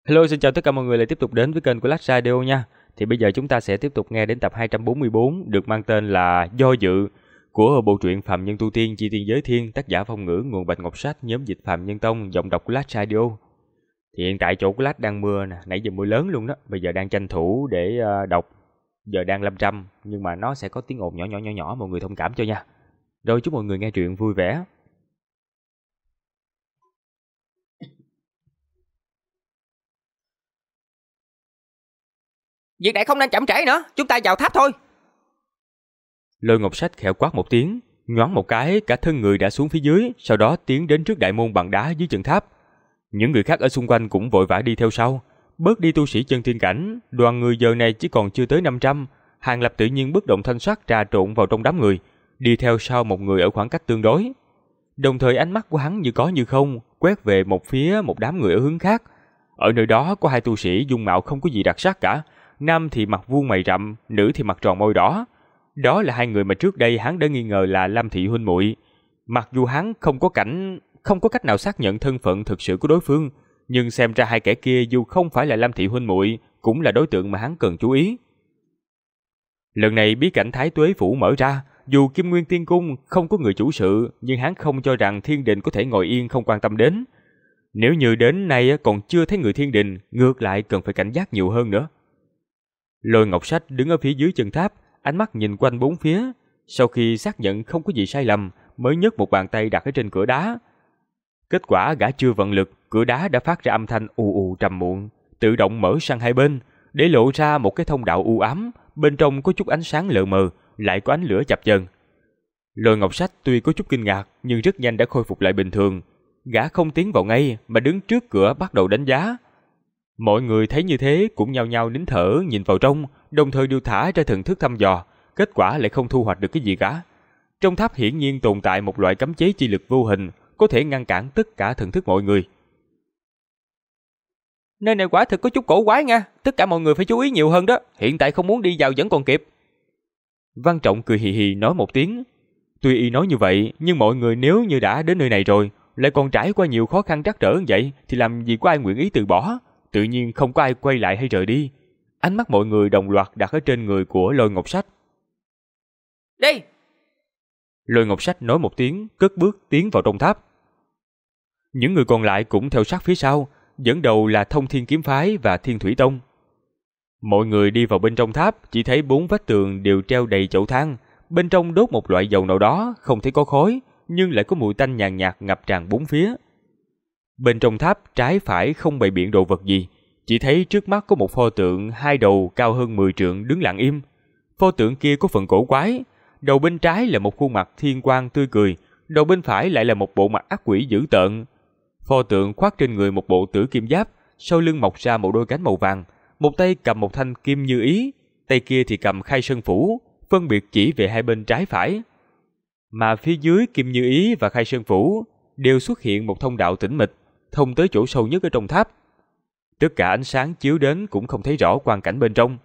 Hello, xin chào tất cả mọi người lại tiếp tục đến với kênh của Lách Radio nha. Thì bây giờ chúng ta sẽ tiếp tục nghe đến tập 244 được mang tên là Do Dự của bộ truyện Phàm Nhân Tu Tiên Chi Tiên Giới Thiên, tác giả Phong Ngữ, nguồn Bạch Ngọc Sách, nhóm dịch Phàm Nhân Tông, giọng đọc của Lách Radio. Thì hiện tại chỗ của Lách đang mưa nè, nãy giờ mưa lớn luôn đó. Bây giờ đang tranh thủ để đọc. Giờ đang lâm râm nhưng mà nó sẽ có tiếng ồn nhỏ mọi người thông cảm cho nha. Rồi chúc mọi người nghe truyện vui vẻ. Việc này không nên chậm trễ nữa, chúng ta vào tháp thôi. Lôi Ngọc Sách khẽ quát một tiếng, nhoáng một cái, cả thân người đã xuống phía dưới, sau đó tiến đến trước đại môn bằng đá dưới chân tháp. Những người khác ở xung quanh cũng vội vã đi theo sau. Bớt đi tu sĩ chân thiên cảnh, đoàn người giờ này chỉ còn chưa tới 500. Hàng Lập tự nhiên bất động thanh sắc trà trộn vào trong đám người, đi theo sau một người ở khoảng cách tương đối. Đồng thời ánh mắt của hắn như có như không, quét về một phía một đám người ở hướng khác. Ở nơi đó có hai tu sĩ dung mạo không có gì đặc sắc cả. Nam thì mặt vuông mày rậm, nữ thì mặt tròn môi đỏ. Đó là hai người mà trước đây hắn đã nghi ngờ là Lam Thị huynh muội. Mặc dù hắn không có cách nào xác nhận thân phận thực sự của đối phương, nhưng xem ra hai kẻ kia dù không phải là Lam Thị huynh muội cũng là đối tượng mà hắn cần chú ý. Lần này bí cảnh Thái Tuế phủ mở ra, dù Kim Nguyên Tiên Cung không có người chủ sự, nhưng hắn không cho rằng Thiên Đình có thể ngồi yên không quan tâm đến. Nếu như đến nay còn chưa thấy người Thiên Đình, ngược lại cần phải cảnh giác nhiều hơn nữa. Lôi Ngọc Sách đứng ở phía dưới chân tháp, ánh mắt nhìn quanh bốn phía. Sau khi xác nhận không có gì sai lầm, mới nhấc một bàn tay đặt ở trên cửa đá. Kết quả gã chưa vận lực, cửa đá đã phát ra âm thanh ù ù trầm muộn, tự động mở sang hai bên, để lộ ra một cái thông đạo u ám. Bên trong có chút ánh sáng lờ mờ, lại có ánh lửa chập chờn. Lôi Ngọc Sách tuy có chút kinh ngạc, nhưng rất nhanh đã khôi phục lại bình thường. Gã không tiến vào ngay, mà đứng trước cửa bắt đầu đánh giá. Mọi người thấy như thế cũng nhao nhao nín thở nhìn vào trong, đồng thời đều thả ra thần thức thăm dò, kết quả lại không thu hoạch được cái gì cả. Trong tháp hiển nhiên tồn tại một loại cấm chế chi lực vô hình, có thể ngăn cản tất cả thần thức mọi người. Nơi này quả thực có chút cổ quái nha, tất cả mọi người phải chú ý nhiều hơn đó, hiện tại không muốn đi vào vẫn còn kịp. Văn Trọng cười hì hì nói một tiếng. Tuy y nói như vậy, nhưng mọi người nếu như đã đến nơi này rồi, lại còn trải qua nhiều khó khăn trắc trở như vậy, thì làm gì có ai nguyện ý từ bỏ. Tự nhiên không có ai quay lại hay rời đi. Ánh mắt mọi người đồng loạt đặt ở trên người của Lôi Ngọc Sách. Đi! Lôi Ngọc Sách nói một tiếng, cất bước tiến vào trong tháp. Những người còn lại cũng theo sát phía sau, dẫn đầu là Thông Thiên Kiếm Phái và Thiên Thủy Tông. Mọi người đi vào bên trong tháp, chỉ thấy bốn vách tường đều treo đầy chậu than, bên trong đốt một loại dầu nào đó, không thấy có khói, nhưng lại có mùi tanh nhàn nhạt ngập tràn bốn phía. Bên trong tháp trái phải không bày biện đồ vật gì, chỉ thấy trước mắt có một pho tượng hai đầu cao hơn 10 trượng đứng lặng im. Pho tượng kia có phần cổ quái, đầu bên trái là một khuôn mặt thiên quang tươi cười, đầu bên phải lại là một bộ mặt ác quỷ dữ tợn. Pho tượng khoác trên người một bộ tử kim giáp, sau lưng mọc ra một đôi cánh màu vàng, một tay cầm một thanh kim như ý, tay kia thì cầm khai sơn phủ, phân biệt chỉ về hai bên trái phải. Mà phía dưới kim như ý và khai sơn phủ đều xuất hiện một thông đạo tĩnh mịch, thông tới chỗ sâu nhất ở trong tháp. Tất cả ánh sáng chiếu đến cũng không thấy rõ quang cảnh bên trong.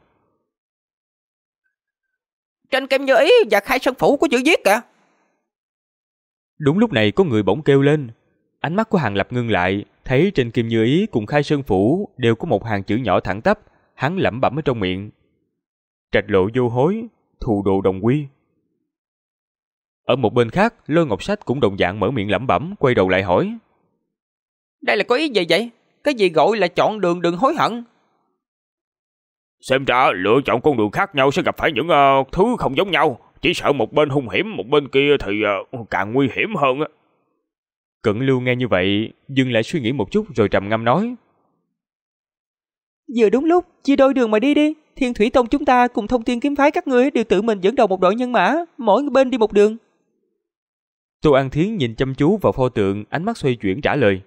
Trên kim như ý và khai sơn phủ có chữ viết kìa. Đúng lúc này có người bỗng kêu lên. Ánh mắt của Hàng Lập ngưng lại, thấy trên kim như ý cùng khai sơn phủ đều có một hàng chữ nhỏ thẳng tắp. Hắn lẩm bẩm ở trong miệng: Trạch lộ vô hối, thù độ đồng quy. Ở một bên khác, Lôi Ngọc Sách cũng đồng dạng mở miệng lẩm bẩm, quay đầu lại hỏi: Đây là có ý gì vậy? Cái gì gọi là chọn đường đừng hối hận? Xem ra lựa chọn con đường khác nhau sẽ gặp phải những thứ không giống nhau. Chỉ sợ một bên hung hiểm, một bên kia thì càng nguy hiểm hơn. Cận Lưu nghe như vậy, dừng lại suy nghĩ một chút rồi trầm ngâm nói: Vừa đúng lúc, chia đôi đường mà đi đi. Thiên Thủy Tông chúng ta cùng Thông Thiên Kiếm Phái các ngươi đều tự mình dẫn đầu một đội nhân mã, mỗi bên đi một đường. Tô An Thiến nhìn chăm chú vào pho tượng, ánh mắt xoay chuyển trả lời: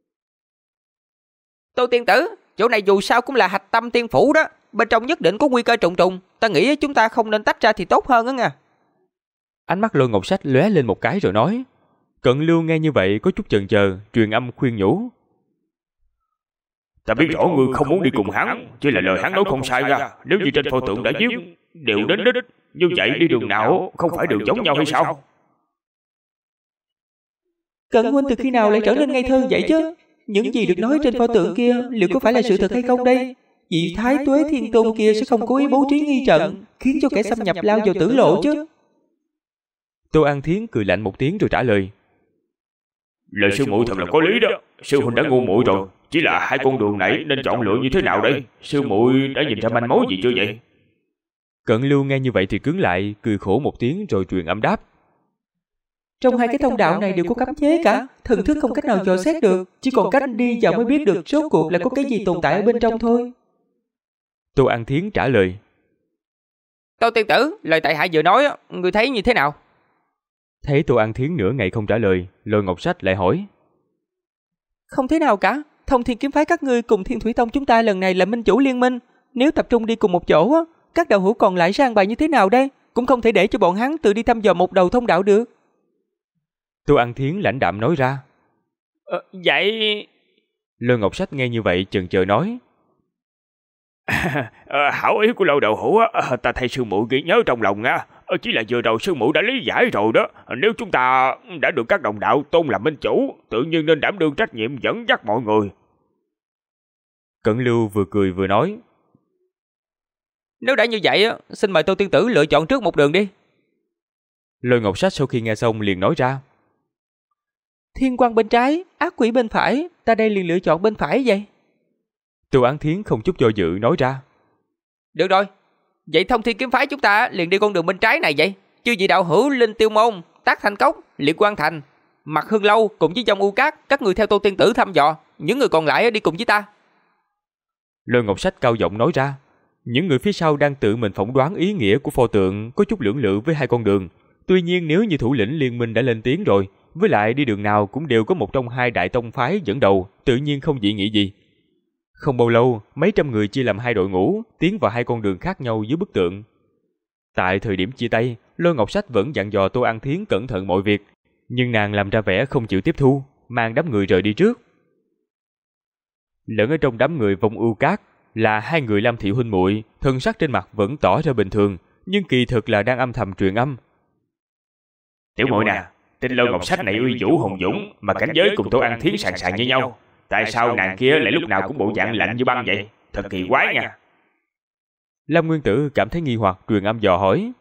Tô tiên tử, chỗ này dù sao cũng là hạch tâm tiên phủ đó, bên trong nhất định có nguy cơ trùng trùng, ta nghĩ chúng ta không nên tách ra thì tốt hơn đó nha. Ánh mắt Lôi Ngọc Sách lóe lên một cái rồi nói. Cận Lưu nghe như vậy có chút chần chờ, truyền âm khuyên nhủ: Ta biết rõ ngươi không muốn đi cùng hắn, chỉ là lời hắn nói không sai ra. Nếu như trên pho tượng đã viết đều đến đích, như vậy đi đường nào không phải đều giống nhau hay sao? Cận huynh từ khi nào lại trở nên ngây thơ vậy chứ? Những gì được nói trên pho tượng kia liệu có phải là sự thật hay không đây? Vị Thái Tuế Thiên Tôn kia sẽ không cố ý bố trí nghi trận, khiến cho kẻ xâm nhập lao vào tử lộ chứ? Tô An Thiến cười lạnh một tiếng rồi trả lời. Lời sư muội thật là có lý đó. Sư huynh đã ngu muội rồi. Chỉ là hai con đường này nên chọn lựa như thế nào đây? Sư muội đã nhìn ra manh mối gì chưa vậy? Cận Lưu nghe như vậy thì cứng lại, cười khổ một tiếng rồi truyền âm đáp. Trong hai cái thông đạo này đều có cấm chế cả, thần thức không cách nào dò xét được, chỉ còn cách đi vào mới biết được rốt cuộc là có cái gì tồn tại ở bên trong thôi. Tô An Thiến trả lời. Tô tiên tử, lời tại hạ vừa nói, người thấy như thế nào? Thấy Tô An Thiến nửa ngày không trả lời, Lôi Ngọc Sách lại hỏi. Không thế nào cả, Thông Thiên kiếm phái các ngươi cùng Thiên Thủy Tông chúng ta lần này là minh chủ liên minh. Nếu tập trung đi cùng một chỗ, các đạo hữu còn lại sang bài như thế nào đây? Cũng không thể để cho bọn hắn tự đi thăm dò một đầu thông đạo được. Tô An Thiến lãnh đạm nói ra. Vậy... Lôi Ngọc Sách nghe như vậy chần chờ nói. Hảo ý của Lôi đạo hữu ta thay sư muội ghi nhớ trong lòng nha. Chỉ là vừa đầu sư muội đã lý giải rồi đó. Nếu chúng ta đã được các đồng đạo tôn làm minh chủ, tự nhiên nên đảm đương trách nhiệm dẫn dắt mọi người. Cẩn Lưu vừa cười vừa nói. Nếu đã như vậy, xin mời Tô tiên tử lựa chọn trước một đường đi. Lôi Ngọc Sách sau khi nghe xong liền nói ra. Thiên quang bên trái, ác quỷ bên phải, ta đây liền lựa chọn bên phải vậy. Tô An Thiến không chút do dự nói ra. Được rồi, vậy Thông Thiên kiếm phái chúng ta liền đi con đường bên trái này vậy. Chư vị đạo hữu Linh Tiêu Môn, Tác Thanh Cốc, Liệt Quang Thành, Mặt Hương Lâu cùng với Dông U Cát, các người theo Tô tiên tử thăm dò, những người còn lại đi cùng với ta. Lôi Ngọc Sách cao giọng nói ra. Những người phía sau đang tự mình phỏng đoán ý nghĩa của pho tượng, có chút lưỡng lự với hai con đường. Tuy nhiên nếu như thủ lĩnh liên minh đã lên tiếng rồi, với lại đi đường nào cũng đều có một trong hai đại tông phái dẫn đầu, tự nhiên không dị nghị gì. Không bao lâu, mấy trăm người chia làm hai đội ngũ, tiến vào hai con đường khác nhau dưới bức tượng. Tại thời điểm chia tay, Lôi Ngọc Sách vẫn dặn dò Tô An Thiến cẩn thận mọi việc, nhưng nàng làm ra vẻ không chịu tiếp thu, mang đám người rời đi trước. Lẫn ở trong đám người Vong Ưu Cát là hai người Lam Thị huynh muội, thân sắc trên mặt vẫn tỏ ra bình thường, nhưng kỳ thực là đang âm thầm truyền âm. Tiểu muội nè, tên Lôi Ngọc Sách này uy vũ hùng dũng, mà cảnh giới cùng Tô An Thiến sàn sàn như nhau. Tại sao nàng kia lại lúc nào cũng bộ dạng lạnh như băng vậy? Thật kỳ quái nha. Lam Nguyên Tử cảm thấy nghi hoặc, truyền âm dò hỏi.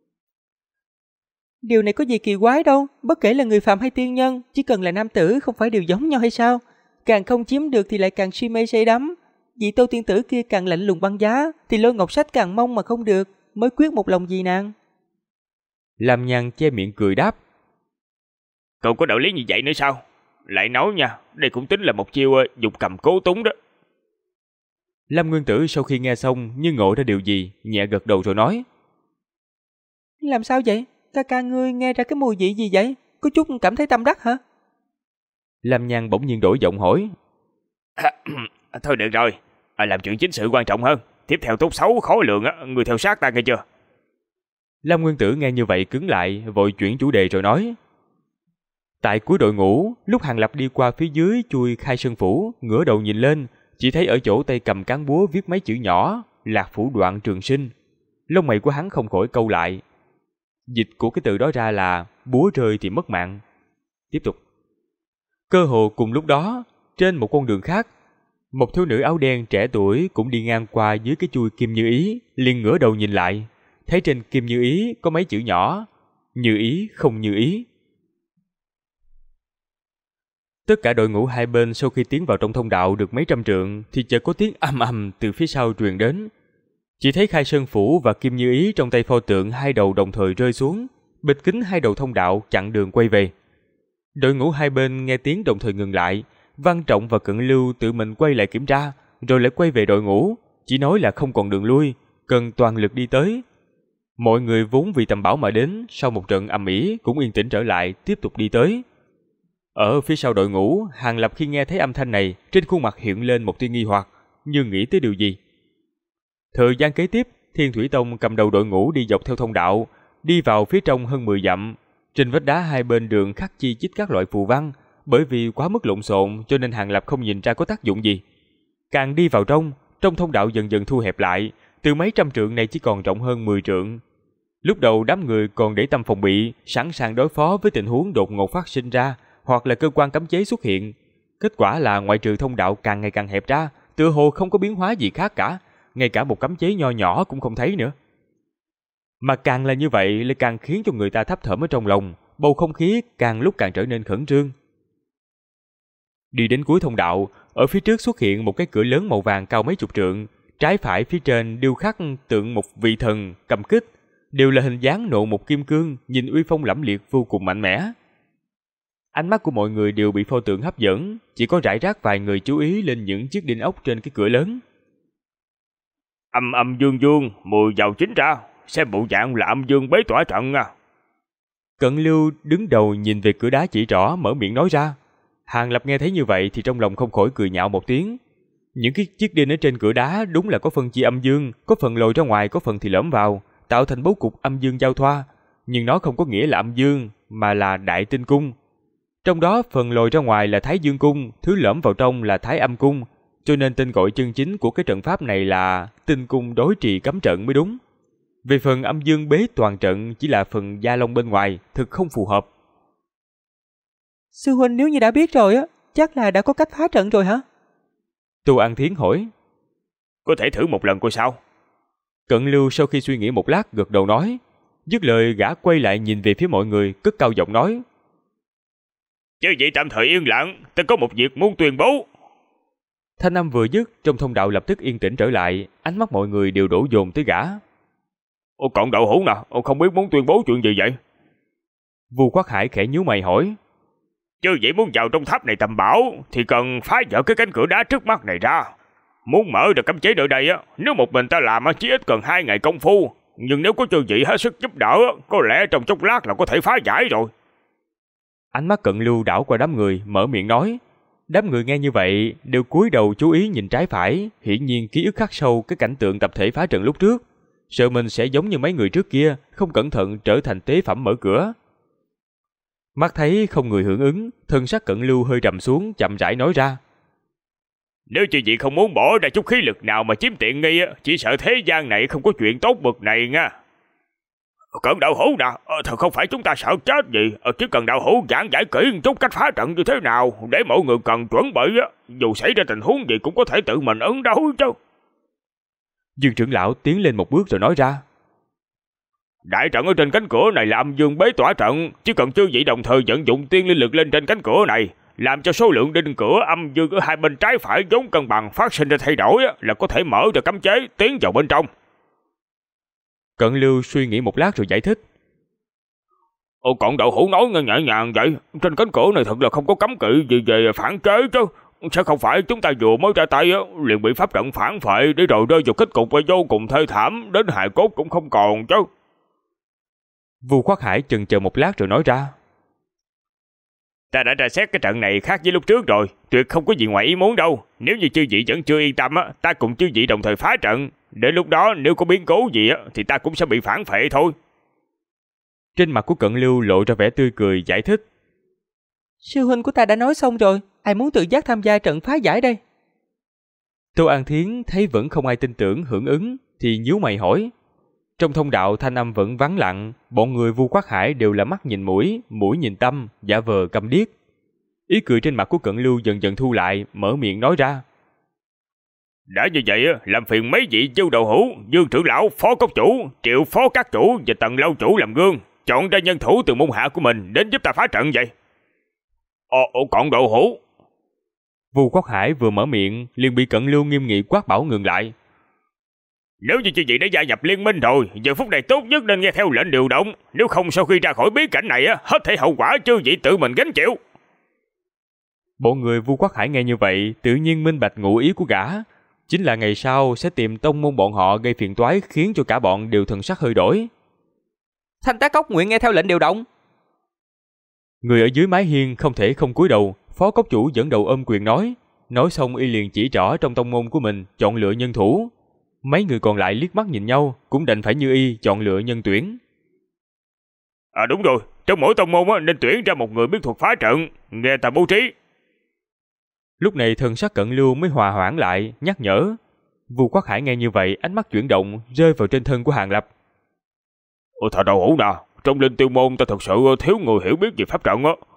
Điều này có gì kỳ quái đâu, bất kể là người phàm hay tiên nhân, chỉ cần là nam tử không phải đều giống nhau hay sao? Càng không chiếm được thì lại càng si mê say đắm. Vị Tô tiên tử kia càng lạnh lùng băng giá, thì Lôi Ngọc Sách càng mong mà không được, mới quyết một lòng vì nàng. Lam Nhan che miệng cười đáp. Cậu có đạo lý như vậy nữa sao? Lại nói nha, đây cũng tính là một chiêu dục cầm cố túng đó. Lam Nguyên Tử sau khi nghe xong như ngộ ra điều gì, nhẹ gật đầu rồi nói. Làm sao vậy? Ca ca ngươi nghe ra cái mùi vị gì vậy? Có chút cảm thấy tâm đắc hả? Lam Nhan bỗng nhiên đổi giọng hỏi. Thôi được rồi, làm chuyện chính sự quan trọng hơn. Tiếp theo tốt xấu khó lường á, người theo sát ta nghe chưa? Lam Nguyên Tử nghe như vậy cứng lại, vội chuyển chủ đề rồi nói. Tại cuối đội ngũ, lúc Hàng Lập đi qua phía dưới chui Khai Sơn Phủ, ngửa đầu nhìn lên, chỉ thấy ở chỗ tay cầm cán búa viết mấy chữ nhỏ, Lạc Phủ Đoạn Trường Sinh. Lông mày của hắn không khỏi câu lại. Dịch của cái từ đó ra là búa rơi thì mất mạng. Tiếp tục. Cơ hồ cùng lúc đó, trên một con đường khác, một thiếu nữ áo đen trẻ tuổi cũng đi ngang qua dưới cái chui Kim Như Ý, liền ngửa đầu nhìn lại, thấy trên Kim Như Ý có mấy chữ nhỏ, như ý không như ý. Tất cả đội ngũ hai bên sau khi tiến vào trong thông đạo được mấy trăm trượng thì chợt có tiếng ầm ầm từ phía sau truyền đến. Chỉ thấy Khai Sơn Phủ và Kim Như Ý trong tay pho tượng hai đầu đồng thời rơi xuống, bịt kín hai đầu thông đạo chặn đường quay về. Đội ngũ hai bên nghe tiếng đồng thời ngừng lại, Văn Trọng và Cận Lưu tự mình quay lại kiểm tra, rồi lại quay về đội ngũ, chỉ nói là không còn đường lui, cần toàn lực đi tới. Mọi người vốn vì tầm bảo mà đến, sau một trận ầm ĩ cũng yên tĩnh trở lại, tiếp tục đi tới. Ở phía sau đội ngũ, Hàng Lập khi nghe thấy âm thanh này, trên khuôn mặt hiện lên một tia nghi hoặc, như nghĩ tới điều gì. Thời gian kế tiếp, Thiên Thủy Tông cầm đầu đội ngũ đi dọc theo thông đạo, đi vào phía trong hơn 10 dặm. Trên vách đá hai bên đường khắc chi chít các loại phù văn, bởi vì quá mức lộn xộn cho nên Hàng Lập không nhìn ra có tác dụng gì. Càng đi vào trong thông đạo dần dần thu hẹp lại, từ mấy trăm trượng này chỉ còn rộng hơn 10 trượng. Lúc đầu đám người còn để tâm phòng bị, sẵn sàng đối phó với tình huống đột ngột phát sinh ra, hoặc là cơ quan cấm chế xuất hiện. Kết quả là ngoại trừ thông đạo càng ngày càng hẹp ra, tựa hồ không có biến hóa gì khác cả, ngay cả một cấm chế nho nhỏ cũng không thấy nữa. Mà càng là như vậy lại càng khiến cho người ta thấp thỏm ở trong lòng, bầu không khí càng lúc càng trở nên khẩn trương. Đi đến cuối thông đạo, ở phía trước xuất hiện một cái cửa lớn màu vàng cao mấy chục trượng, trái phải phía trên điêu khắc tượng một vị thần cầm kích, đều là hình dáng nộ một kim cương, nhìn uy phong lẫm liệt vô cùng mạnh mẽ. Ánh mắt của mọi người đều bị pho tượng hấp dẫn, chỉ có rải rác vài người chú ý lên những chiếc đinh ốc trên cái cửa lớn. Âm âm dương dương, mùi dầu chín ra, xem bộ dạng là âm dương bế tỏa trận à. Cận Lưu đứng đầu nhìn về cửa đá chỉ trỏ, mở miệng nói ra. Hàng Lập nghe thấy như vậy thì trong lòng không khỏi cười nhạo một tiếng. Những cái chiếc đinh ở trên cửa đá đúng là có phân chia âm dương, có phần lồi ra ngoài, có phần thì lõm vào, tạo thành bố cục âm dương giao thoa, nhưng nó không có nghĩa là âm dương, mà là đại tinh cung. Trong đó phần lồi ra ngoài là Thái Dương cung, thứ lõm vào trong là Thái Âm cung, cho nên tên gọi chân chính của cái trận pháp này là Tinh cung đối trì cấm trận mới đúng. Về phần âm dương bế toàn trận chỉ là phần da lông bên ngoài, thực không phù hợp. Sư huynh nếu như đã biết rồi á, chắc là đã có cách phá trận rồi hả? Tô An Thiến hỏi. Có thể thử một lần coi sao? Cận Lưu sau khi suy nghĩ một lát gật đầu nói. Dứt lời gã quay lại nhìn về phía mọi người, cất cao giọng nói. Chứ vậy tạm thời yên lặng, ta có một việc muốn tuyên bố. Thanh âm vừa dứt, trong thông đạo lập tức yên tĩnh trở lại, ánh mắt mọi người đều đổ dồn tới gã. Ô còn đậu hũ nào, ô không biết muốn tuyên bố chuyện gì vậy? Vu Quát Hải khẽ nhíu mày hỏi. Chứ vậy muốn vào trong tháp này tầm bảo thì cần phá vỡ cái cánh cửa đá trước mắt này ra. Muốn mở được cấm chế nơi đây á, nếu một mình ta làm chỉ ít cần 2 ngày công phu, nhưng nếu có chư vị hết sức giúp đỡ, có lẽ trong chốc lát là có thể phá giải rồi. Ánh mắt Cận Lưu đảo qua đám người, mở miệng nói. Đám người nghe như vậy đều cúi đầu chú ý nhìn trái phải, hiển nhiên ký ức khắc sâu cái cảnh tượng tập thể phá trận lúc trước, sợ mình sẽ giống như mấy người trước kia, không cẩn thận trở thành tế phẩm mở cửa. Mắt thấy không người hưởng ứng, thân sắc Cận Lưu hơi trầm xuống, chậm rãi nói ra. Nếu chư vị không muốn bỏ ra chút khí lực nào mà chiếm tiện nghi, chỉ sợ thế gian này không có chuyện tốt bực này nha. Cận đạo hữu nè, thật không phải chúng ta sợ chết gì, chỉ cần đạo hữu giảng giải kỹ một chút cách phá trận như thế nào, để mọi người cần chuẩn bị, dù xảy ra tình huống gì cũng có thể tự mình ứng đối chứ. Dương trưởng lão tiến lên một bước rồi nói ra. Đại trận ở trên cánh cửa này là âm dương bế tỏa trận, chỉ cần chư vị đồng thời vận dụng tiên linh lực lên trên cánh cửa này, làm cho số lượng đinh cửa âm dương ở hai bên trái phải vốn cân bằng phát sinh ra thay đổi, là có thể mở được cấm chế tiến vào bên trong. Cận Lưu suy nghĩ một lát rồi giải thích. Còn đậu hũ nói nghe nhẹ nhàng vậy, trên cánh cửa này thật là không có cấm kỵ gì về phản chế chứ. Sẽ không phải chúng ta vừa mới ra tay liền bị pháp trận phản phệ để rồi rơi vào kết cục vô cùng thê thảm, đến hài cốt cũng không còn chứ. Vu Quát Hải chần chờ một lát rồi nói ra. Ta đã tra xét cái trận này khác với lúc trước rồi, tuyệt không có gì ngoài ý muốn đâu. Nếu như chư vị vẫn chưa yên tâm, ta cùng chư vị đồng thời phá trận. Đến lúc đó nếu có biến cố gì thì ta cũng sẽ bị phản phệ thôi. Trên mặt của Cận Lưu lộ ra vẻ tươi cười giải thích. Sư huynh của ta đã nói xong rồi, ai muốn tự giác tham gia trận phá giải đây? Tô An Thiến thấy vẫn không ai tin tưởng hưởng ứng thì nhíu mày hỏi. Trong thông đạo thanh âm vẫn vắng lặng, bọn người Vu Quát Hải đều là mắt nhìn mũi, mũi nhìn tâm, giả vờ câm điếc. Ý cười trên mặt của Cận Lưu dần dần thu lại, mở miệng nói ra. Đã như vậy, làm phiền mấy vị Dư Đầu Hữu, Dương trưởng lão, Phó Cốc chủ, Triệu Phó các chủ và Tần lâu chủ làm gương, chọn ra nhân thủ từ môn hạ của mình đến giúp ta phá trận vậy. Còn Đầu Hữu. Vu Quát Hải vừa mở miệng, liền bị Cận Lưu nghiêm nghị quát bảo ngừng lại. Nếu như chư vị đã gia nhập liên minh rồi, giờ phút này tốt nhất nên nghe theo lệnh điều động, nếu không sau khi ra khỏi bí cảnh này hết thảy hậu quả chư vị tự mình gánh chịu. Bọn người Vu Quát Hải nghe như vậy, tự nhiên minh bạch ngụ ý của gã, chính là ngày sau sẽ tìm tông môn bọn họ gây phiền toái, khiến cho cả bọn đều thần sắc hơi đổi. Thanh Tá Cốc nguyện nghe theo lệnh điều động. Người ở dưới mái hiên không thể không cúi đầu, Phó Cốc chủ dẫn đầu ôm quyền nói xong y liền chỉ trỏ trong tông môn của mình chọn lựa nhân thủ. Mấy người còn lại liếc mắt nhìn nhau, cũng đành phải như y chọn lựa nhân tuyển. Đúng rồi, trong mỗi tông môn nên tuyển ra một người biết thuật phá trận, nghe ta bố trí. Lúc này thần sắc Cận Lưu mới hòa hoãn lại, nhắc nhở. Vu Quát Hải nghe như vậy, ánh mắt chuyển động, rơi vào trên thân của Hàng Lập. Thật Đầu Hữu nè, trong Linh Tiêu môn ta thật sự thiếu người hiểu biết về pháp trận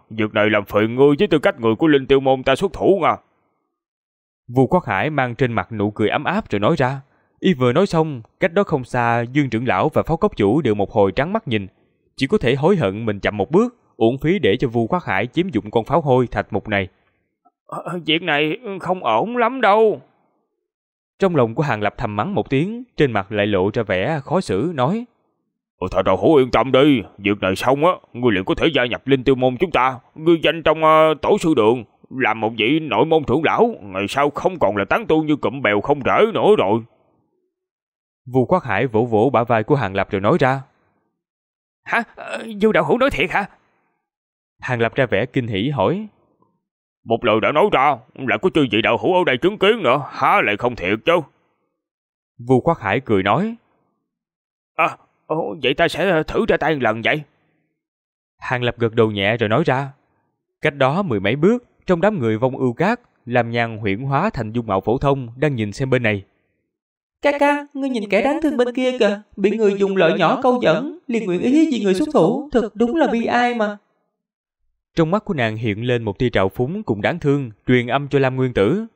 Việc này làm phiền ngươi với tư cách người của Linh Tiêu Môn ta xuất thủ nha. Vu Quát Hải mang trên mặt nụ cười ấm áp rồi nói ra. Y vừa nói xong, cách đó không xa, Dương trưởng lão và Phó cốc chủ đều một hồi trắng mắt nhìn, chỉ có thể hối hận mình chậm một bước, uổng phí để cho Vu Quát Hải chiếm dụng con pháo hôi thạch mục này. Việc này không ổn lắm đâu. Trong lòng của Hàng Lập thầm mắng một tiếng, trên mặt lại lộ ra vẻ khó xử, nói: Thọ Đậu Hữu yên tâm đi, việc này xong á, ngươi liền có thể gia nhập Linh Tiêu Môn chúng ta, ngươi danh trong tổ sư đường, làm một vị nội môn trưởng lão, ngày sau không còn là tán tu như cụm bèo không rễ nữa rồi. Vu Quát Hải vỗ vỗ bả vai của Hàng Lập rồi nói ra. Hả? Vu đạo hữu nói thiệt hả? Hàng Lập ra vẻ kinh hỉ hỏi. Một lời đã nói ra, lại có chư vị đạo hữu ở đây chứng kiến nữa, há lại không thiệt chứ? Vu Quát Hải cười nói. Vậy ta sẽ thử ra tay một lần vậy. Hàng Lập gật đầu nhẹ rồi nói ra. Cách đó mười mấy bước, trong đám người Vong Ưu Cát, Lam Nhan huyễn hóa thành dung mạo phổ thông đang nhìn xem bên này. Ca, ngươi nhìn kẻ đáng thương bên kia kìa, bị người dùng lợi nhỏ câu dẫn, liền nguyện ý vì người xuất thủ, thật đúng là bi ai mà. Trong mắt của nàng hiện lên một tia trào phúng cùng đáng thương, truyền âm cho Lam Nguyên Tử.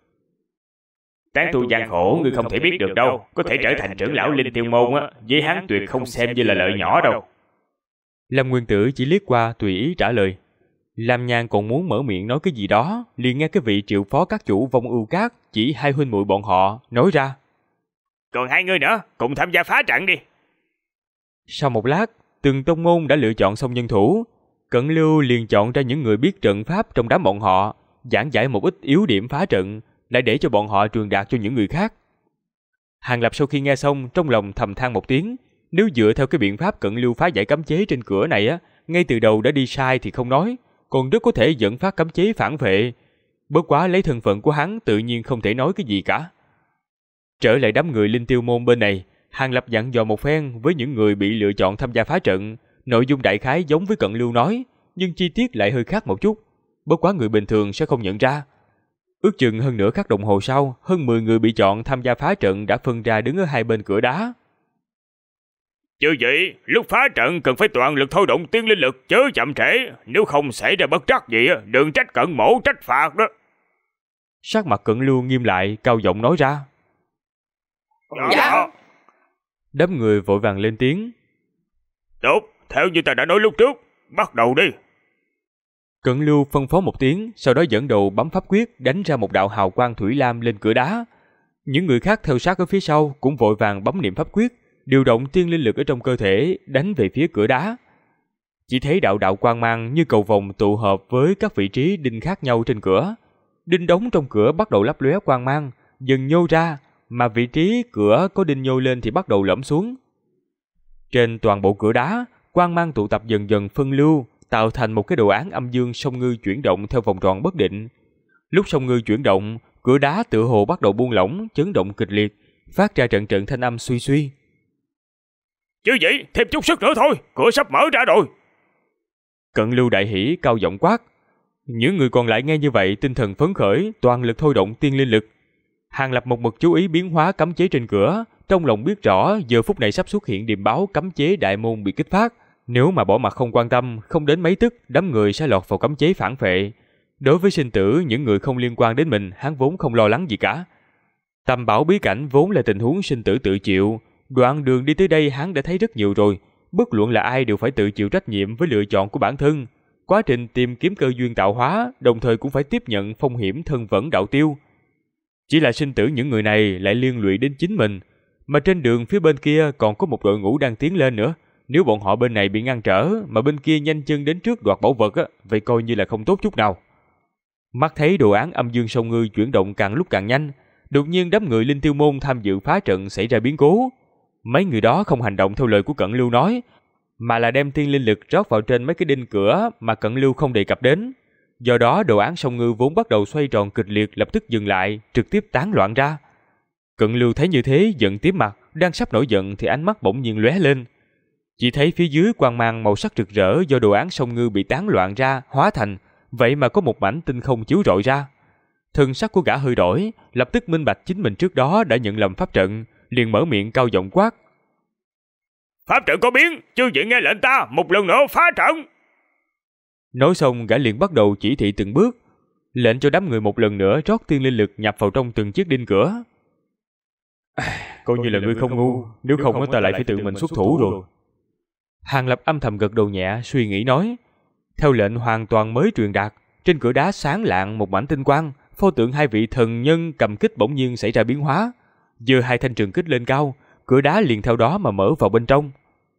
Tán tu gian khổ ngươi không thể biết được đâu, có thể trở thành trưởng lão Linh Tiêu Môn á, với hắn tuyệt không xem như là lợi nhỏ đâu. Lam Nguyên Tử chỉ liếc qua tùy ý trả lời. Lam Nhan còn muốn mở miệng nói cái gì đó, liền nghe cái vị triệu phó các chủ Vong Ưu Cát chỉ hai huynh muội bọn họ nói ra. Còn hai người nữa, cùng tham gia phá trận đi. Sau một lát, từng tông môn đã lựa chọn xong nhân thủ. Cẩn Lưu liền chọn ra những người biết trận pháp trong đám bọn họ, giảng giải một ít yếu điểm phá trận, lại để cho bọn họ truyền đạt cho những người khác. Hàng Lập sau khi nghe xong, trong lòng thầm than một tiếng. Nếu dựa theo cái biện pháp Cẩn Lưu phá giải cấm chế trên cửa này á, ngay từ đầu đã đi sai thì không nói, còn rất có thể dẫn phát cấm chế phản vệ. Bất quá lấy thân phận của hắn tự nhiên không thể nói cái gì cả. Trở lại đám người Linh Tiêu Môn bên này, Hàng Lập dặn dò một phen với những người bị lựa chọn tham gia phá trận. Nội dung đại khái giống với Cận Lưu nói, nhưng chi tiết lại hơi khác một chút. Bất quá người bình thường sẽ không nhận ra. Ước chừng hơn nửa khắc đồng hồ sau, hơn 10 người bị chọn tham gia phá trận đã phân ra đứng ở hai bên cửa đá. Chứ vậy, lúc phá trận cần phải toàn lực thôi động tiên linh lực, chớ chậm trễ, nếu không xảy ra bất trắc gì, đừng trách Cận Mỗ trách phạt đó. Sắc mặt Cận Lưu nghiêm lại, cao giọng nói ra. Dạ. Đám người vội vàng lên tiếng. Tốt, theo như ta đã nói lúc trước, bắt đầu đi. Cận Lưu phân phó một tiếng, sau đó dẫn đầu bấm pháp quyết đánh ra một đạo hào quang thủy lam lên cửa đá. Những người khác theo sát ở phía sau cũng vội vàng bấm niệm pháp quyết, điều động tiên linh lực ở trong cơ thể đánh về phía cửa đá. Chỉ thấy đạo đạo quang mang như cầu vồng tụ hợp với các vị trí đinh khác nhau trên cửa. Đinh đóng trong cửa bắt đầu lấp lóe quang mang, dần nhô ra, mà vị trí cửa có đinh nhô lên thì bắt đầu lõm xuống. Trên toàn bộ cửa đá, quang mang tụ tập dần dần phân lưu, tạo thành một cái đồ án âm dương song ngư chuyển động theo vòng tròn bất định. Lúc song ngư chuyển động, cửa đá tựa hồ bắt đầu buông lỏng, chấn động kịch liệt, phát ra trận trận thanh âm suy suy. Chứ vậy, thêm chút sức nữa thôi, cửa sắp mở ra rồi. Cận Lưu đại hỉ cao giọng quát. Những người còn lại nghe như vậy tinh thần phấn khởi, toàn lực thôi động tiên linh lực. Hàng Lập một mực chú ý biến hóa cấm chế trên cửa, trong lòng biết rõ giờ phút này sắp xuất hiện điềm báo cấm chế đại môn bị kích phát. Nếu mà bỏ mặt không quan tâm, không đến mấy tức, đám người sẽ lọt vào cấm chế phản vệ. Đối với sinh tử, những người không liên quan đến mình, hắn vốn không lo lắng gì cả. Tam bảo bí cảnh vốn là tình huống sinh tử tự chịu. Đoạn đường đi tới đây hắn đã thấy rất nhiều rồi. Bất luận là ai đều phải tự chịu trách nhiệm với lựa chọn của bản thân. Quá trình tìm kiếm cơ duyên tạo hóa, đồng thời cũng phải tiếp nhận phong hiểm thân vẫn đạo tiêu. Chỉ là sinh tử những người này lại liên lụy đến chính mình. Mà trên đường phía bên kia còn có một đội ngũ đang tiến lên nữa. Nếu bọn họ bên này bị ngăn trở, mà bên kia nhanh chân đến trước đoạt bảo vật á, vậy coi như là không tốt chút nào. Mắt thấy đồ án âm dương song ngư chuyển động càng lúc càng nhanh, đột nhiên đám người Linh Tiêu Môn tham dự phá trận xảy ra biến cố. Mấy người đó không hành động theo lời của Cận Lưu nói, mà là đem tiên linh lực rót vào trên mấy cái đinh cửa mà Cận Lưu không đề cập đến. Do đó đồ án song ngư vốn bắt đầu xoay tròn kịch liệt lập tức dừng lại, trực tiếp tán loạn ra. Cận Lưu thấy như thế giận tím mặt, đang sắp nổi giận thì ánh mắt bỗng nhiên lóe lên. Chỉ thấy phía dưới quang mang màu sắc rực rỡ do đồ án song ngư bị tán loạn ra hóa thành, vậy mà có một mảnh tinh không chiếu rọi ra. Thân sắc của gã hơi đổi, lập tức minh bạch chính mình trước đó đã nhận lầm pháp trận, liền mở miệng cao giọng quát. Pháp trận có biến, chư vị nghe lệnh ta, một lần nữa phá trận. Nói xong gã liền bắt đầu chỉ thị từng bước, lệnh cho đám người một lần nữa rót tiên linh lực nhập vào trong từng chiếc đinh cửa. Coi như là ngươi không ngu, nếu không ta lại phải tự mình xuất thủ rồi. Hàng Lập âm thầm gật đầu nhẹ, suy nghĩ nói. Theo lệnh hoàn toàn mới truyền đạt, trên cửa đá sáng lạng một mảnh tinh quang, pho tượng hai vị thần nhân cầm kích bỗng nhiên xảy ra biến hóa. Giơ hai thanh trường kích lên cao, cửa đá liền theo đó mà mở vào bên trong.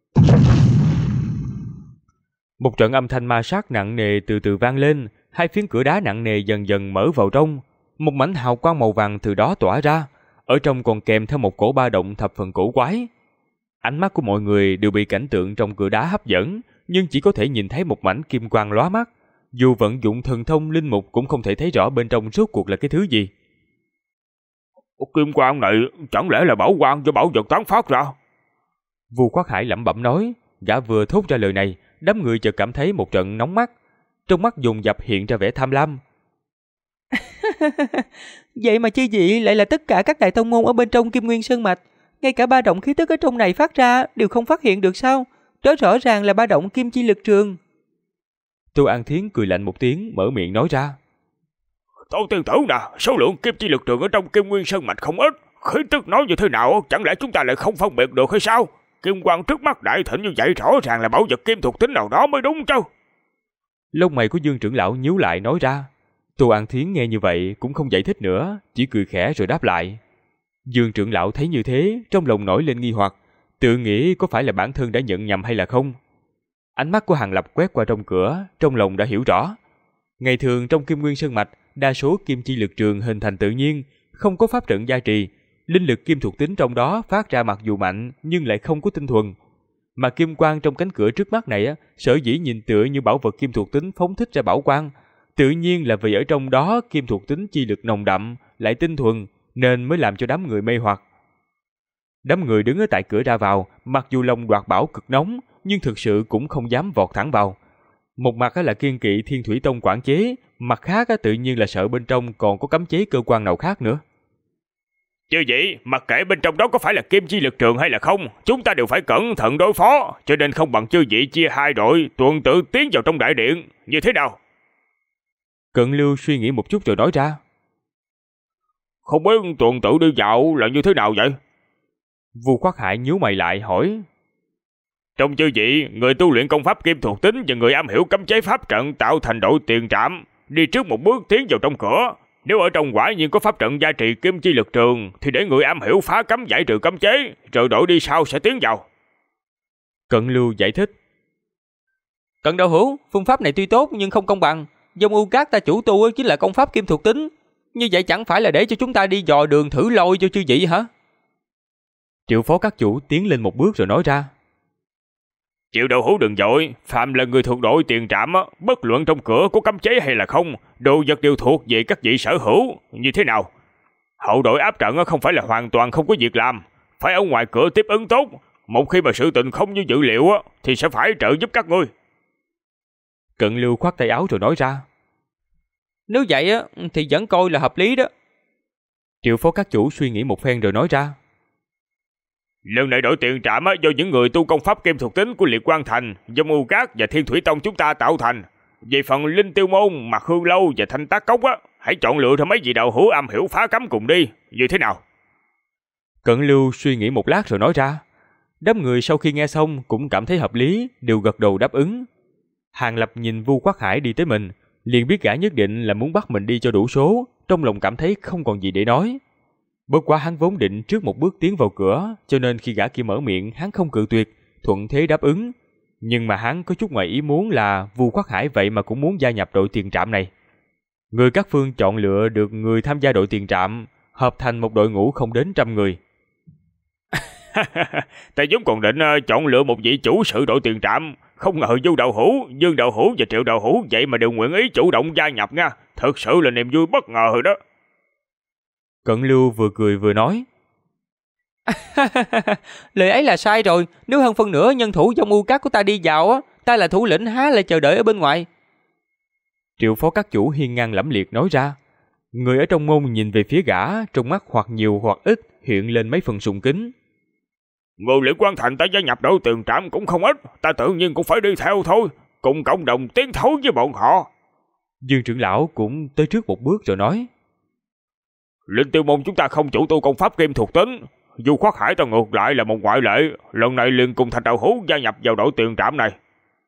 Một trận âm thanh ma sát nặng nề từ từ vang lên, hai phiến cửa đá nặng nề dần dần mở vào trong. Một mảnh hào quang màu vàng từ đó tỏa ra, ở trong còn kèm theo một cổ ba động thập phần cổ quái. Ánh mắt của mọi người đều bị cảnh tượng trong cửa đá hấp dẫn, nhưng chỉ có thể nhìn thấy một mảnh kim quang lóa mắt. Dù vận dụng thần thông linh mục cũng không thể thấy rõ bên trong rốt cuộc là cái thứ gì. Kim quang này chẳng lẽ là bảo quang do bảo vật tán phát ra? Vu Khoát Hải lẩm bẩm nói. Gã vừa thốt ra lời này, đám người chợt cảm thấy một trận nóng mắt. Trong mắt dồn dập hiện ra vẻ tham lam. Vậy mà chi vị lại là tất cả các đại tông môn ở bên trong Kim Nguyên Sơn Mạch. Ngay cả ba động khí tức ở trong này phát ra đều không phát hiện được sao? Đó rõ ràng là ba động kim chi lực trường. Tô An Thiến cười lạnh một tiếng, mở miệng nói ra. Tô tiên tử nè, số lượng kim chi lực trường ở trong Kim Nguyên Sơn Mạch không ít. Khí tức nói như thế nào, chẳng lẽ chúng ta lại không phân biệt được hay sao? Kim quang trước mắt đại thịnh như vậy rõ ràng là bảo vật kim thuộc tính nào đó mới đúng chứ. Lông mày của Dương trưởng lão nhíu lại nói ra. Tô An Thiến nghe như vậy cũng không giải thích nữa, chỉ cười khẽ rồi đáp lại. Dương trưởng lão thấy như thế, trong lòng nổi lên nghi hoặc, tự nghĩ có phải là bản thân đã nhận nhầm hay là không. Ánh mắt của Hàng Lập quét qua trong cửa, trong lòng đã hiểu rõ. Ngày thường trong Kim Nguyên Sơn Mạch, đa số kim chi lực trường hình thành tự nhiên, không có pháp trận gia trì, linh lực kim thuộc tính trong đó phát ra mặc dù mạnh nhưng lại không có tinh thuần. Mà kim quang trong cánh cửa trước mắt này sở dĩ nhìn tựa như bảo vật kim thuộc tính phóng thích ra bảo quang, tự nhiên là vì ở trong đó kim thuộc tính chi lực nồng đậm, lại tinh thuần, nên mới làm cho đám người mê hoặc. Đám người đứng ở tại cửa ra vào, mặc dù lòng đoạt bảo cực nóng, nhưng thực sự cũng không dám vọt thẳng vào. Một mặt là kiêng kỵ Thiên Thủy Tông quản chế, mặt khác tự nhiên là sợ bên trong còn có cấm chế cơ quan nào khác nữa. Chứ vậy, mặc kệ bên trong đó có phải là kim chi lực trường hay là không, chúng ta đều phải cẩn thận đối phó, cho nên không bằng chư vị chia hai đội, tuần tự tiến vào trong đại điện, như thế nào? Cận Lưu suy nghĩ một chút rồi nói ra. Không biết tuần tự đi dạo là như thế nào vậy? Vu Khoát Hải nhíu mày lại hỏi. Trong chư vị, người tu luyện công pháp kim thuộc tính và người am hiểu cấm chế pháp trận tạo thành đội tiền trạm, đi trước một bước tiến vào trong cửa. Nếu ở trong quả nhiên có pháp trận gia trì kim chi lực trường, thì để người am hiểu phá cấm giải trừ cấm chế, rồi đội đi sau sẽ tiến vào. Cận Lưu giải thích. Cận đạo hữu, phương pháp này tuy tốt nhưng không công bằng. Dông U Cát ta chủ tu chính là công pháp kim thuộc tính. Như vậy chẳng phải là để cho chúng ta đi dò đường thử lôi cho chư vị hả? Triệu phó các chủ tiến lên một bước rồi nói ra. Triệu đạo hữu đừng vội, phạm là người thuộc đội tiền trạm, bất luận trong cửa có cấm chế hay là không, đồ vật đều thuộc về các vị sở hữu, như thế nào? Hậu đội áp trận không phải là hoàn toàn không có việc làm, phải ở ngoài cửa tiếp ứng tốt, một khi mà sự tình không như dự liệu thì sẽ phải trợ giúp các ngươi. Cận Lưu khoát tay áo rồi nói ra. Nếu vậy thì vẫn coi là hợp lý đó. Triệu phó các chủ suy nghĩ một phen rồi nói ra. Lần này đội tiền trạm do những người tu công pháp kim thuộc tính của Liệt Quang Thành, do U Cát và Thiên Thủy Tông chúng ta tạo thành. Về phần Linh Tiêu Môn, Mạc Hương Lâu và Thanh Tác Cốc hãy chọn lựa ra mấy vị đạo hữu am hiểu phá cấm cùng đi, như thế nào? Cận Lưu suy nghĩ một lát rồi nói ra. Đám người sau khi nghe xong cũng cảm thấy hợp lý, đều gật đầu đáp ứng. Hàng Lập nhìn Vu Khoát Hải đi tới mình, liền biết gã nhất định là muốn bắt mình đi cho đủ số, trong lòng cảm thấy không còn gì để nói. Bất quá hắn vốn định trước một bước tiến vào cửa, cho nên khi gã kia mở miệng hắn không cự tuyệt, thuận thế đáp ứng. Nhưng mà hắn có chút ngoài ý muốn là Vu Khoát Hải vậy mà cũng muốn gia nhập đội tiền trạm này. Người các phương chọn lựa được người tham gia đội tiền trạm, hợp thành một đội ngũ không đến 100 người. Ta vốn còn định chọn lựa một vị chủ sự đội tiền trạm, không ngờ Du đạo hữu, Dương đạo hữu và Triệu đạo hữu vậy mà đều nguyện ý chủ động gia nhập nha, thật sự là niềm vui bất ngờ rồi đó. Cận Lưu vừa cười vừa nói. Lời ấy là sai rồi, nếu hơn phân nửa nhân thủ trong U Cát của ta đi vào ta là thủ lĩnh há lại chờ đợi ở bên ngoài. Triệu phó các chủ hiên ngang lẫm liệt nói ra. Người ở trong môn nhìn về phía gã, trong mắt hoặc nhiều hoặc ít hiện lên mấy phần sùng kính. Người Liệt Quang Thành ta gia nhập đội tiền trạm cũng không ít, ta tự nhiên cũng phải đi theo thôi. cùng cộng đồng tiến thối với bọn họ. Dương trưởng lão cũng tới trước một bước rồi nói. Linh Tiêu môn chúng ta không chủ tu công pháp kim thuộc tính. Dù Khoát Hải ta ngược lại là một ngoại lệ, lần này liền cùng Thạch Đạo Hữu gia nhập vào đội tiền trạm này.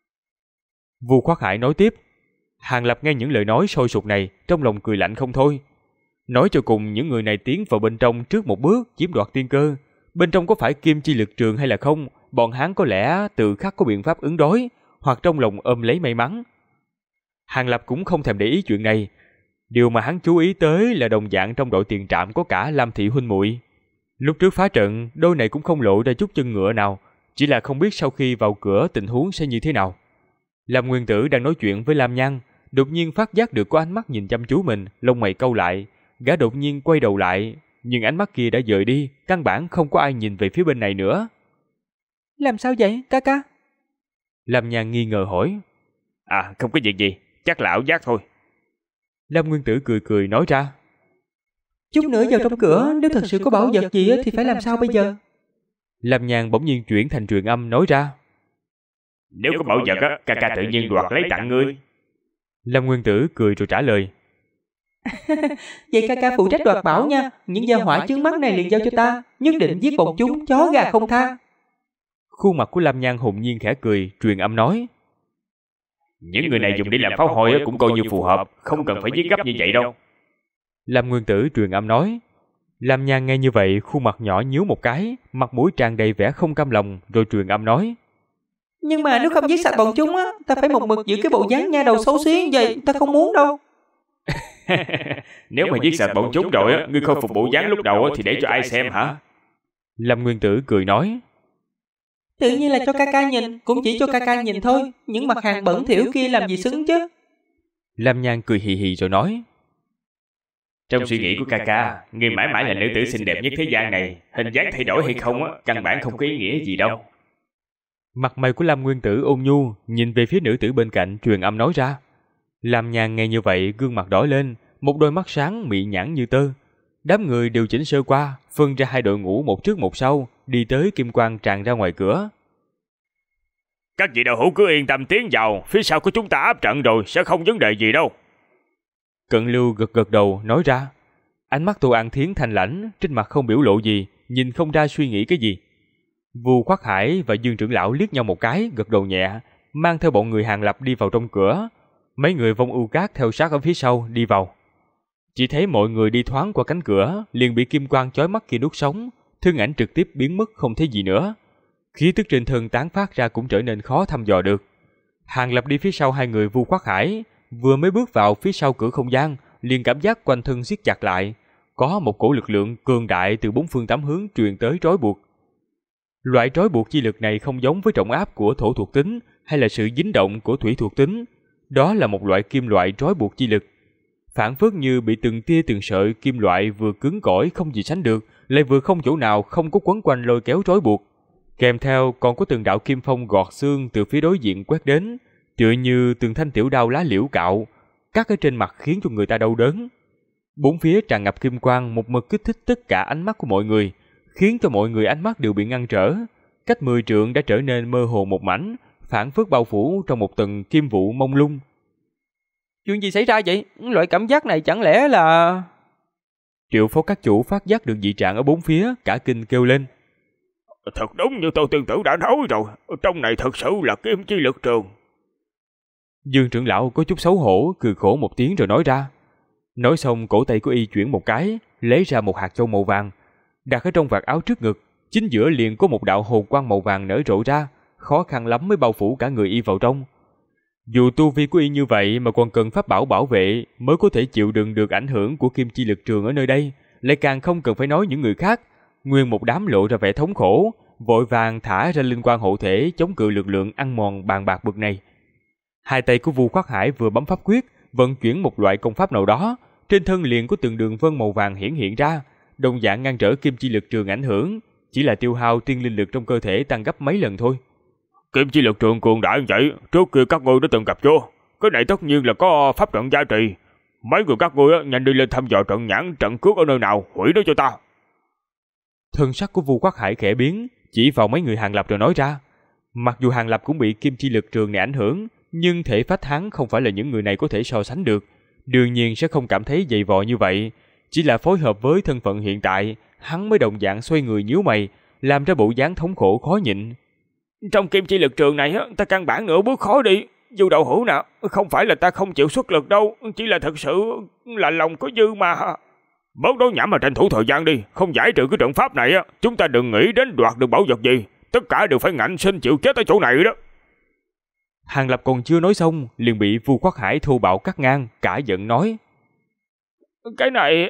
Vu Khoát Hải nói tiếp. Hàng Lập nghe những lời nói sôi sục này, trong lòng cười lạnh không thôi. Nói cho cùng những người này tiến vào bên trong trước một bước chiếm đoạt tiên cơ. Bên trong có phải kim chi lực trường hay là không, bọn hắn có lẽ tự khắc có biện pháp ứng đối, hoặc trong lòng ôm lấy may mắn. Hàng Lập cũng không thèm để ý chuyện này. Điều mà hắn chú ý tới là đồng dạng trong đội tiền trạm có cả Lam Thị huynh muội. Lúc trước phá trận, đôi này cũng không lộ ra chút chân ngựa nào, chỉ là không biết sau khi vào cửa tình huống sẽ như thế nào. Lam Nguyên Tử đang nói chuyện với Lam Nhan, đột nhiên phát giác được có ánh mắt nhìn chăm chú mình, lông mày cau lại, gã đột nhiên quay đầu lại, nhưng ánh mắt kia đã dời đi, căn bản không có ai nhìn về phía bên này nữa. Làm sao vậy, ca ca? Lam Nhan nghi ngờ hỏi. Không có việc gì, chắc là ảo giác thôi. Lam Nguyên Tử cười cười nói ra. Chút nữa vào trong cửa, nếu thật sự có bảo vật gì thì phải làm sao bây giờ? Lam Nhan bỗng nhiên chuyển thành truyền âm nói ra. Nếu có bảo vật ca ca tự nhiên đoạt lấy tặng ngươi. Lam Nguyên Tử cười rồi trả lời. Vậy ca ca phụ trách đoạt bảo nha, những gia hỏa chướng mắt này liền giao cho ta, nhất định giết bọn chúng chó gà không tha. Khuôn mặt của Lam Nhan hồn nhiên khẽ cười, truyền âm nói. Những người này dùng để làm pháo hôi cũng coi như phù hợp, không cần phải giết gấp như vậy đâu. Lam Nguyên Tử truyền âm nói. Lam Nhan nghe như vậy, khuôn mặt nhỏ nhíu một cái, mặt mũi tràn đầy vẻ không cam lòng, rồi truyền âm nói. Nhưng mà nếu không giết sạch bọn chúng á, ta phải một mực giữ cái bộ dáng nha đầu xấu xí vậy, ta không muốn đâu. Nếu mà giết sạch bọn chúng rồi, ngươi khôi phục bộ dáng lúc đầu thì để cho ai xem hả? Lam Nguyên Tử cười nói. Tự nhiên là cho ca ca nhìn, cũng chỉ cho ca ca nhìn thôi, những mặt hàng bẩn thỉu kia làm gì xứng chứ. Lam Nhan cười hì hì rồi nói. Trong suy nghĩ của ca ca, ngươi mãi mãi là nữ tử xinh đẹp nhất thế gian này, hình dáng thay đổi hay không căn bản không có ý nghĩa gì đâu. Mặt mày của Lam Nguyên Tử ôn nhu, nhìn về phía nữ tử bên cạnh truyền âm nói ra. Lam Nhan nghe như vậy, gương mặt đỏ lên, một đôi mắt sáng mị nhãn như tơ. Đám người điều chỉnh sơ qua, phân ra hai đội ngũ một trước một sau, đi tới kim quang tràn ra ngoài cửa. Các vị đạo hữu cứ yên tâm tiến vào, phía sau của chúng ta áp trận rồi, sẽ không vấn đề gì đâu. Cận Lưu gật gật đầu nói ra. Ánh mắt Tô An Thiến thanh lãnh, trên mặt không biểu lộ gì, nhìn không ra suy nghĩ cái gì. Vu Khoát Hải và Dương trưởng lão liếc nhau một cái, gật đầu nhẹ, mang theo bọn người Hàng Lập đi vào trong cửa. Mấy người Vong Ưu Cát theo sát ở phía sau đi vào. Chỉ thấy mọi người đi thoáng qua cánh cửa, liền bị kim quang chói mắt kia nuốt sống, thân ảnh trực tiếp biến mất không thấy gì nữa. Khí tức trên thân tán phát ra cũng trở nên khó thăm dò được. Hàng Lập đi phía sau hai người Vu Khoát Hải, vừa mới bước vào phía sau cửa không gian, liền cảm giác quanh thân siết chặt lại, có một cổ lực lượng cường đại từ bốn phương tám hướng truyền tới trói buộc. Loại trói buộc chi lực này không giống với trọng áp của thổ thuộc tính hay là sự dính động của thủy thuộc tính, đó là một loại kim loại trói buộc chi lực. Phản phất như bị từng tia từng sợi kim loại vừa cứng cỏi không gì sánh được, lại vừa không chỗ nào không có quấn quanh lôi kéo trói buộc. Kèm theo còn có từng đạo kim phong gọt xương từ phía đối diện quét đến, tựa như từng thanh tiểu đao lá liễu cạo, cắt ở trên mặt khiến cho người ta đau đớn. Bốn phía tràn ngập kim quang một mực kích thích tất cả ánh mắt của mọi người, khiến cho mọi người ánh mắt đều bị ngăn trở. Cách 10 trượng đã trở nên mơ hồ một mảnh, phảng phất bao phủ trong một tầng kim vụ mông lung. Chuyện gì xảy ra vậy? Loại cảm giác này chẳng lẽ là... Triệu phó các chủ phát giác được dị trạng ở bốn phía, cả kinh kêu lên. Thật đúng như Tô Tiên Tử đã nói rồi, trong này thật sự là kim chi lực trường. Dương trưởng lão có chút xấu hổ, cười khổ một tiếng rồi nói ra. Nói xong cổ tay của y chuyển một cái, lấy ra một hạt châu màu vàng, đặt ở trong vạt áo trước ngực, chính giữa liền có một đạo hồn quang màu vàng nở rộ ra, khó khăn lắm mới bao phủ cả người y vào trong. Dù tu vi của y như vậy mà còn cần pháp bảo bảo vệ mới có thể chịu đựng được ảnh hưởng của kim chi lực trường ở nơi đây, lại càng không cần phải nói những người khác. Nguyên một đám lộ ra vẻ thống khổ, vội vàng thả ra linh quang hộ thể chống cự lực lượng ăn mòn bàn bạc bực này. Hai tay của Vu Khoát Hải vừa bấm pháp quyết, vận chuyển một loại công pháp nào đó, trên thân liền có từng đường vân màu vàng hiển hiện ra, đồng dạng ngăn trở kim chi lực trường ảnh hưởng, chỉ là tiêu hao tiên linh lực trong cơ thể tăng gấp mấy lần thôi. Kim chi lực trường cường đại như vậy, trước kia các ngươi đã từng gặp chưa? Cái này tất nhiên là có pháp trận gia trì. Mấy người các ngươi nhanh đi lên thăm dò trận nhãn, trận cước ở nơi nào, hủy nó cho ta. Thân sắc của Vu Khoát Hải khẽ biến, chỉ vào mấy người Hàng Lập rồi nói ra. Mặc dù Hàng Lập cũng bị kim chi lực trường này ảnh hưởng, nhưng thể phách hắn không phải là những người này có thể so sánh được, đương nhiên sẽ không cảm thấy dày vò như vậy. Chỉ là phối hợp với thân phận hiện tại, hắn mới đồng dạng xoay người nhíu mày, làm ra bộ dáng thống khổ khó nhịn. Trong kim chi lực trường này ta căn bản nửa bước khó đi. Dù đậu hũ nào, không phải là ta không chịu xuất lực đâu, chỉ là thật sự là lòng có dư mà. Bớt nói nhảm mà tranh thủ thời gian đi, không giải trừ cái trận pháp này chúng ta đừng nghĩ đến đoạt được bảo vật gì, tất cả đều phải ngạnh sinh chịu chết ở chỗ này đó. Hàng Lập còn chưa nói xong, liền bị Vu Quát Hải thô bạo cắt ngang, cả giận nói: Cái này...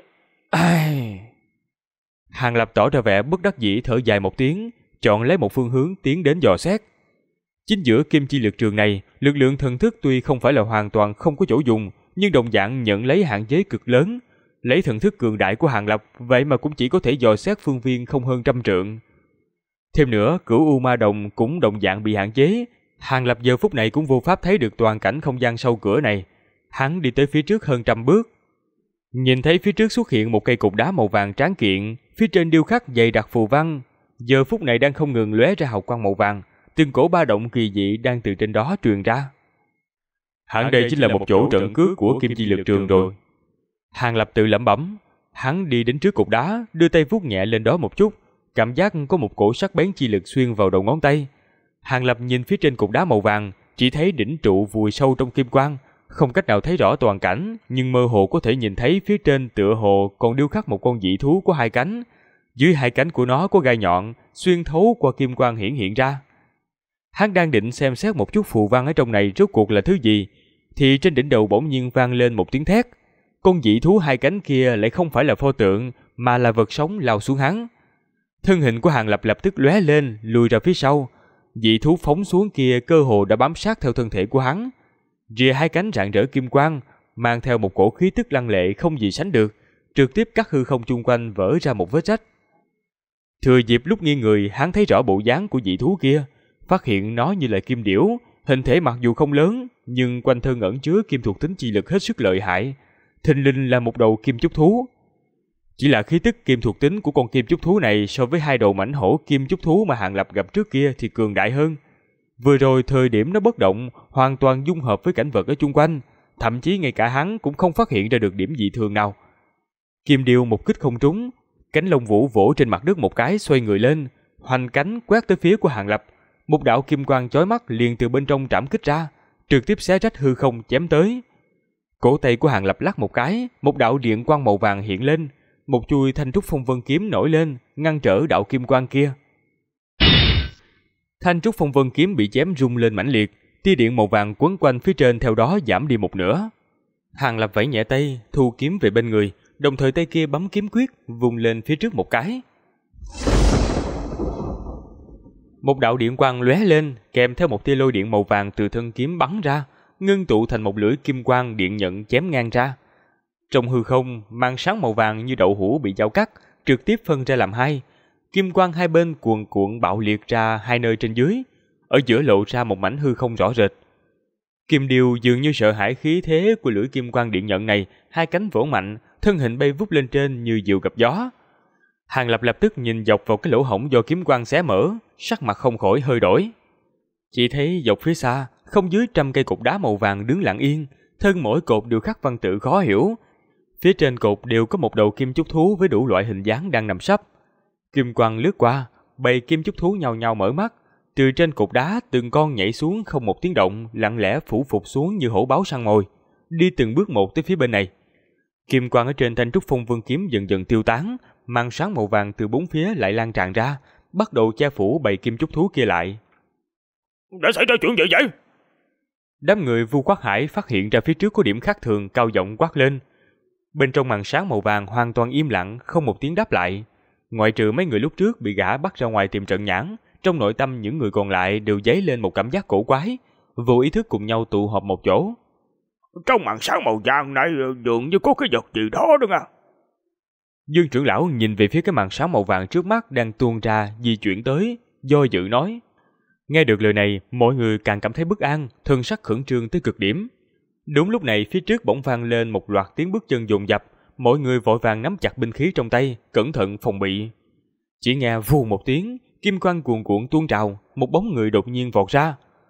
Hàng Lập tỏ ra vẻ bất đắc dĩ thở dài một tiếng, chọn lấy một phương hướng tiến đến dò xét. Chính giữa kim chi lực trường này, lực lượng thần thức tuy không phải là hoàn toàn không có chỗ dùng, nhưng đồng dạng nhận lấy hạn chế cực lớn. Lấy thần thức cường đại của Hàng Lập, vậy mà cũng chỉ có thể dò xét phương viên không hơn 100 trượng. Thêm nữa, Cửu U Ma Đồng cũng đồng dạng bị hạn chế. Hàng Lập giờ phút này cũng vô pháp thấy được toàn cảnh không gian sau cửa này. Hắn đi tới phía trước hơn 100 bước, nhìn thấy phía trước xuất hiện một cây cục đá màu vàng tráng kiện, phía trên điêu khắc dày đặc phù văn, giờ phút này đang không ngừng lóe ra hào quang màu vàng, từng cổ ba động kỳ dị đang từ trên đó truyền ra. Hẳn đây chính là một chỗ trận cước của kim chi lực trường rồi. Hàng Lập tự lẩm bẩm. Hắn đi đến trước cục đá, đưa tay vuốt nhẹ lên đó một chút, cảm giác có một cổ sắc bén chi lực xuyên vào đầu ngón tay. Hàng Lập nhìn phía trên cục đá màu vàng, chỉ thấy đỉnh trụ vùi sâu trong kim quang, không cách nào thấy rõ toàn cảnh, nhưng mơ hồ có thể nhìn thấy phía trên tựa hồ còn điêu khắc một con dị thú có hai cánh. Dưới hai cánh của nó có gai nhọn, xuyên thấu qua kim quang hiện ra. Hắn đang định xem xét một chút phù văn ở trong này rốt cuộc là thứ gì, thì trên đỉnh đầu bỗng nhiên vang lên một tiếng thét. Con dị thú hai cánh kia lại không phải là pho tượng, mà là vật sống lao xuống hắn. Thân hình của Hàng Lập lập tức lóe lên, lùi ra phía sau. Dị thú phóng xuống kia cơ hồ đã bám sát theo thân thể của hắn. Rìa hai cánh rạng rỡ kim quang, mang theo một cổ khí tức lăng lệ không gì sánh được, trực tiếp cắt hư không chung quanh vỡ ra một vết rách. Thừa dịp lúc nghiêng người, hắn thấy rõ bộ dáng của dị thú kia, phát hiện nó như là kim điểu, hình thể mặc dù không lớn, nhưng quanh thân ẩn chứa kim thuộc tính chi lực hết sức lợi hại, thình lình là một đầu kim trúc thú. Chỉ là khí tức kim thuộc tính của con kim trúc thú này so với hai đầu mãnh hổ kim trúc thú mà Hàng Lập gặp trước kia thì cường đại hơn. Vừa rồi thời điểm nó bất động, hoàn toàn dung hợp với cảnh vật ở chung quanh, thậm chí ngay cả hắn cũng không phát hiện ra được điểm dị thường nào. Kim điêu một kích không trúng, cánh lông vũ vỗ trên mặt đất một cái, xoay người lên, hoành cánh quét tới phía của Hàng Lập. Một đạo kim quang chói mắt liền từ bên trong trảm kích ra, trực tiếp xé rách hư không chém tới. Cổ tay của Hàng Lập lắc một cái, một đạo điện quang màu vàng hiện lên, một chuôi thanh trúc phong vân kiếm nổi lên, ngăn trở đạo kim quang kia. Thanh trúc phong vân kiếm bị chém rung lên mãnh liệt, tia điện màu vàng quấn quanh phía trên theo đó giảm đi một nửa. Hàng Lập vẫy nhẹ tay, thu kiếm về bên người, đồng thời tay kia bấm kiếm quyết, vung lên phía trước một cái. Một đạo điện quang lóe lên, kèm theo một tia lôi điện màu vàng từ thân kiếm bắn ra, ngưng tụ thành một lưỡi kim quang điện nhận chém ngang ra. Trong hư không, màn sáng màu vàng như đậu hũ bị dao cắt, trực tiếp phân ra làm hai. Kim quang hai bên cuồn cuộn bạo liệt ra hai nơi trên dưới, ở giữa lộ ra một mảnh hư không rõ rệt. Kim điêu dường như sợ hãi khí thế của lưỡi kim quang điện nhận này, hai cánh vỗ mạnh, thân hình bay vút lên trên như diều gặp gió. Hàng Lập lập tức nhìn dọc vào cái lỗ hổng do kiếm quang xé mở, sắc mặt không khỏi hơi đổi. Chỉ thấy dọc phía xa, không dưới 100 cây cột đá màu vàng đứng lặng yên, thân mỗi cột đều khắc văn tự khó hiểu. Phía trên cột đều có một đầu kim trúc thú với đủ loại hình dáng đang nằm sấp. Kim quang lướt qua, bầy kim trúc thú nhao nhao mở mắt, từ trên cột đá từng con nhảy xuống không một tiếng động, lặng lẽ phủ phục xuống như hổ báo săn mồi, đi từng bước một tới phía bên này. Kim quang ở trên thanh trúc phong vân kiếm dần dần tiêu tán, màn sáng màu vàng từ bốn phía lại lan tràn ra, bắt đầu che phủ bầy kim trúc thú kia lại. Đã xảy ra chuyện gì vậy? Đám người Vu Quát Hải phát hiện ra phía trước có điểm khác thường, cao giọng quát lên. Bên trong màn sáng màu vàng hoàn toàn im lặng, không một tiếng đáp lại. Ngoại trừ mấy người lúc trước bị gã bắt ra ngoài tìm trận nhãn, trong nội tâm những người còn lại đều dấy lên một cảm giác cổ quái, vô ý thức cùng nhau tụ họp một chỗ. Trong màn sáng màu vàng này dường như có cái vật gì đó đúng không? Dương trưởng lão nhìn về phía cái màn sáng màu vàng trước mắt đang tuôn ra, di chuyển tới, do dự nói. Nghe được lời này, mọi người càng cảm thấy bất an, thân sắc khẩn trương tới cực điểm. Đúng lúc này phía trước bỗng vang lên một loạt tiếng bước chân dồn dập, mọi người vội vàng nắm chặt binh khí trong tay, cẩn thận phòng bị. Chỉ nghe vù một tiếng, kim quang cuồn cuộn tuôn trào, một bóng người đột nhiên vọt ra.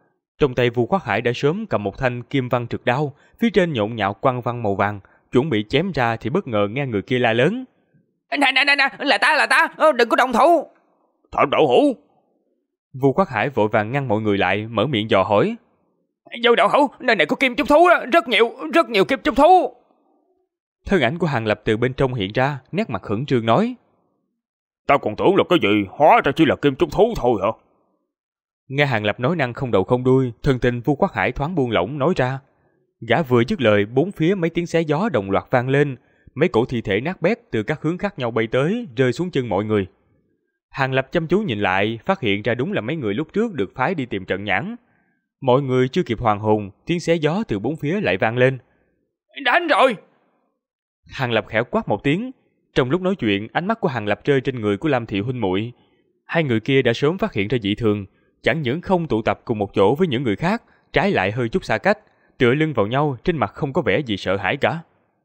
Trong tay Vu Quát Hải đã sớm cầm một thanh kim văn trực đao, phía trên nhộn nhạo quang văn màu vàng, chuẩn bị chém ra thì bất ngờ nghe người kia la lớn: Nè, là ta, đừng có động thủ. Thọ đậu hũ. Vu Quát Hải vội vàng ngăn mọi người lại, mở miệng dò hỏi: Vô đậu hũ, nơi này có kim trúc thú đó, rất nhiều kim trúc thú. Thân ảnh của Hàng Lập từ bên trong hiện ra, nét mặt khẩn trương nói: Ta còn tưởng là cái gì, hóa ra chỉ là kim trúc thú thôi hả? Nghe Hàng Lập nói năng không đầu không đuôi, thần tình Vu Quát Hải thoáng buông lỏng nói ra. Gã vừa dứt lời, bốn phía mấy tiếng xé gió đồng loạt vang lên, mấy cổ thi thể nát bét từ các hướng khác nhau bay tới, rơi xuống chân mọi người. Hàng Lập chăm chú nhìn lại, phát hiện ra đúng là mấy người lúc trước được phái đi tìm trận nhãn. Mọi người chưa kịp hoàn hồn, tiếng xé gió từ bốn phía lại vang lên. Đến rồi! Hàng Lập khẽ quát một tiếng. Trong lúc nói chuyện, ánh mắt của Hàng Lập rơi trên người của Lam Thị huynh muội. Hai người kia đã sớm phát hiện ra dị thường, chẳng những không tụ tập cùng một chỗ với những người khác, trái lại hơi chút xa cách, tựa lưng vào nhau, trên mặt không có vẻ gì sợ hãi cả.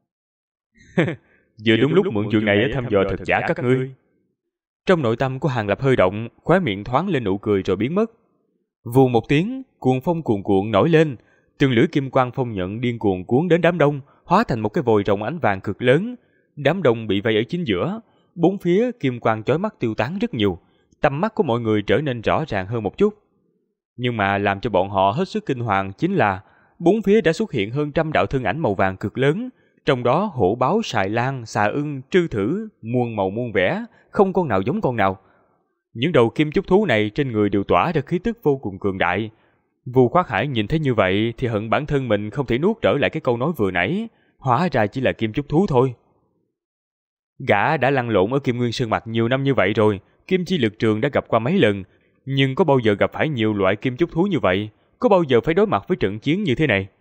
Vừa đúng lúc mượn chuyện này thăm dò thật giả các ngươi. Trong nội tâm của Hàng Lập hơi động, khóe miệng thoáng lên nụ cười rồi biến mất. Vù một tiếng, cuồng phong cuồn cuộn nổi lên, từng lưỡi kim quang phong nhận điên cuồng cuốn đến đám đông, hóa thành một cái vòi rồng ánh vàng cực lớn. Đám đông bị vây ở chính giữa, bốn phía kim quang chói mắt tiêu tán rất nhiều, tầm mắt của mọi người trở nên rõ ràng hơn một chút. Nhưng mà làm cho bọn họ hết sức kinh hoàng chính là bốn phía đã xuất hiện hơn trăm đạo thân ảnh màu vàng cực lớn, trong đó hổ báo, sài lan, xà ưng, trư thử, muôn màu muôn vẻ, không con nào giống con nào. Những đầu kim trúc thú này trên người đều tỏa ra khí tức vô cùng cường đại. Vu Quát Hải nhìn thấy như vậy thì hận bản thân mình không thể nuốt trở lại cái câu nói vừa nãy, hóa ra chỉ là kim trúc thú thôi. Gã đã lăn lộn ở Kim Nguyên Sơn Mạch nhiều năm như vậy rồi, kim chi lực trường đã gặp qua mấy lần, nhưng có bao giờ gặp phải nhiều loại kim trúc thú như vậy, có bao giờ phải đối mặt với trận chiến như thế này.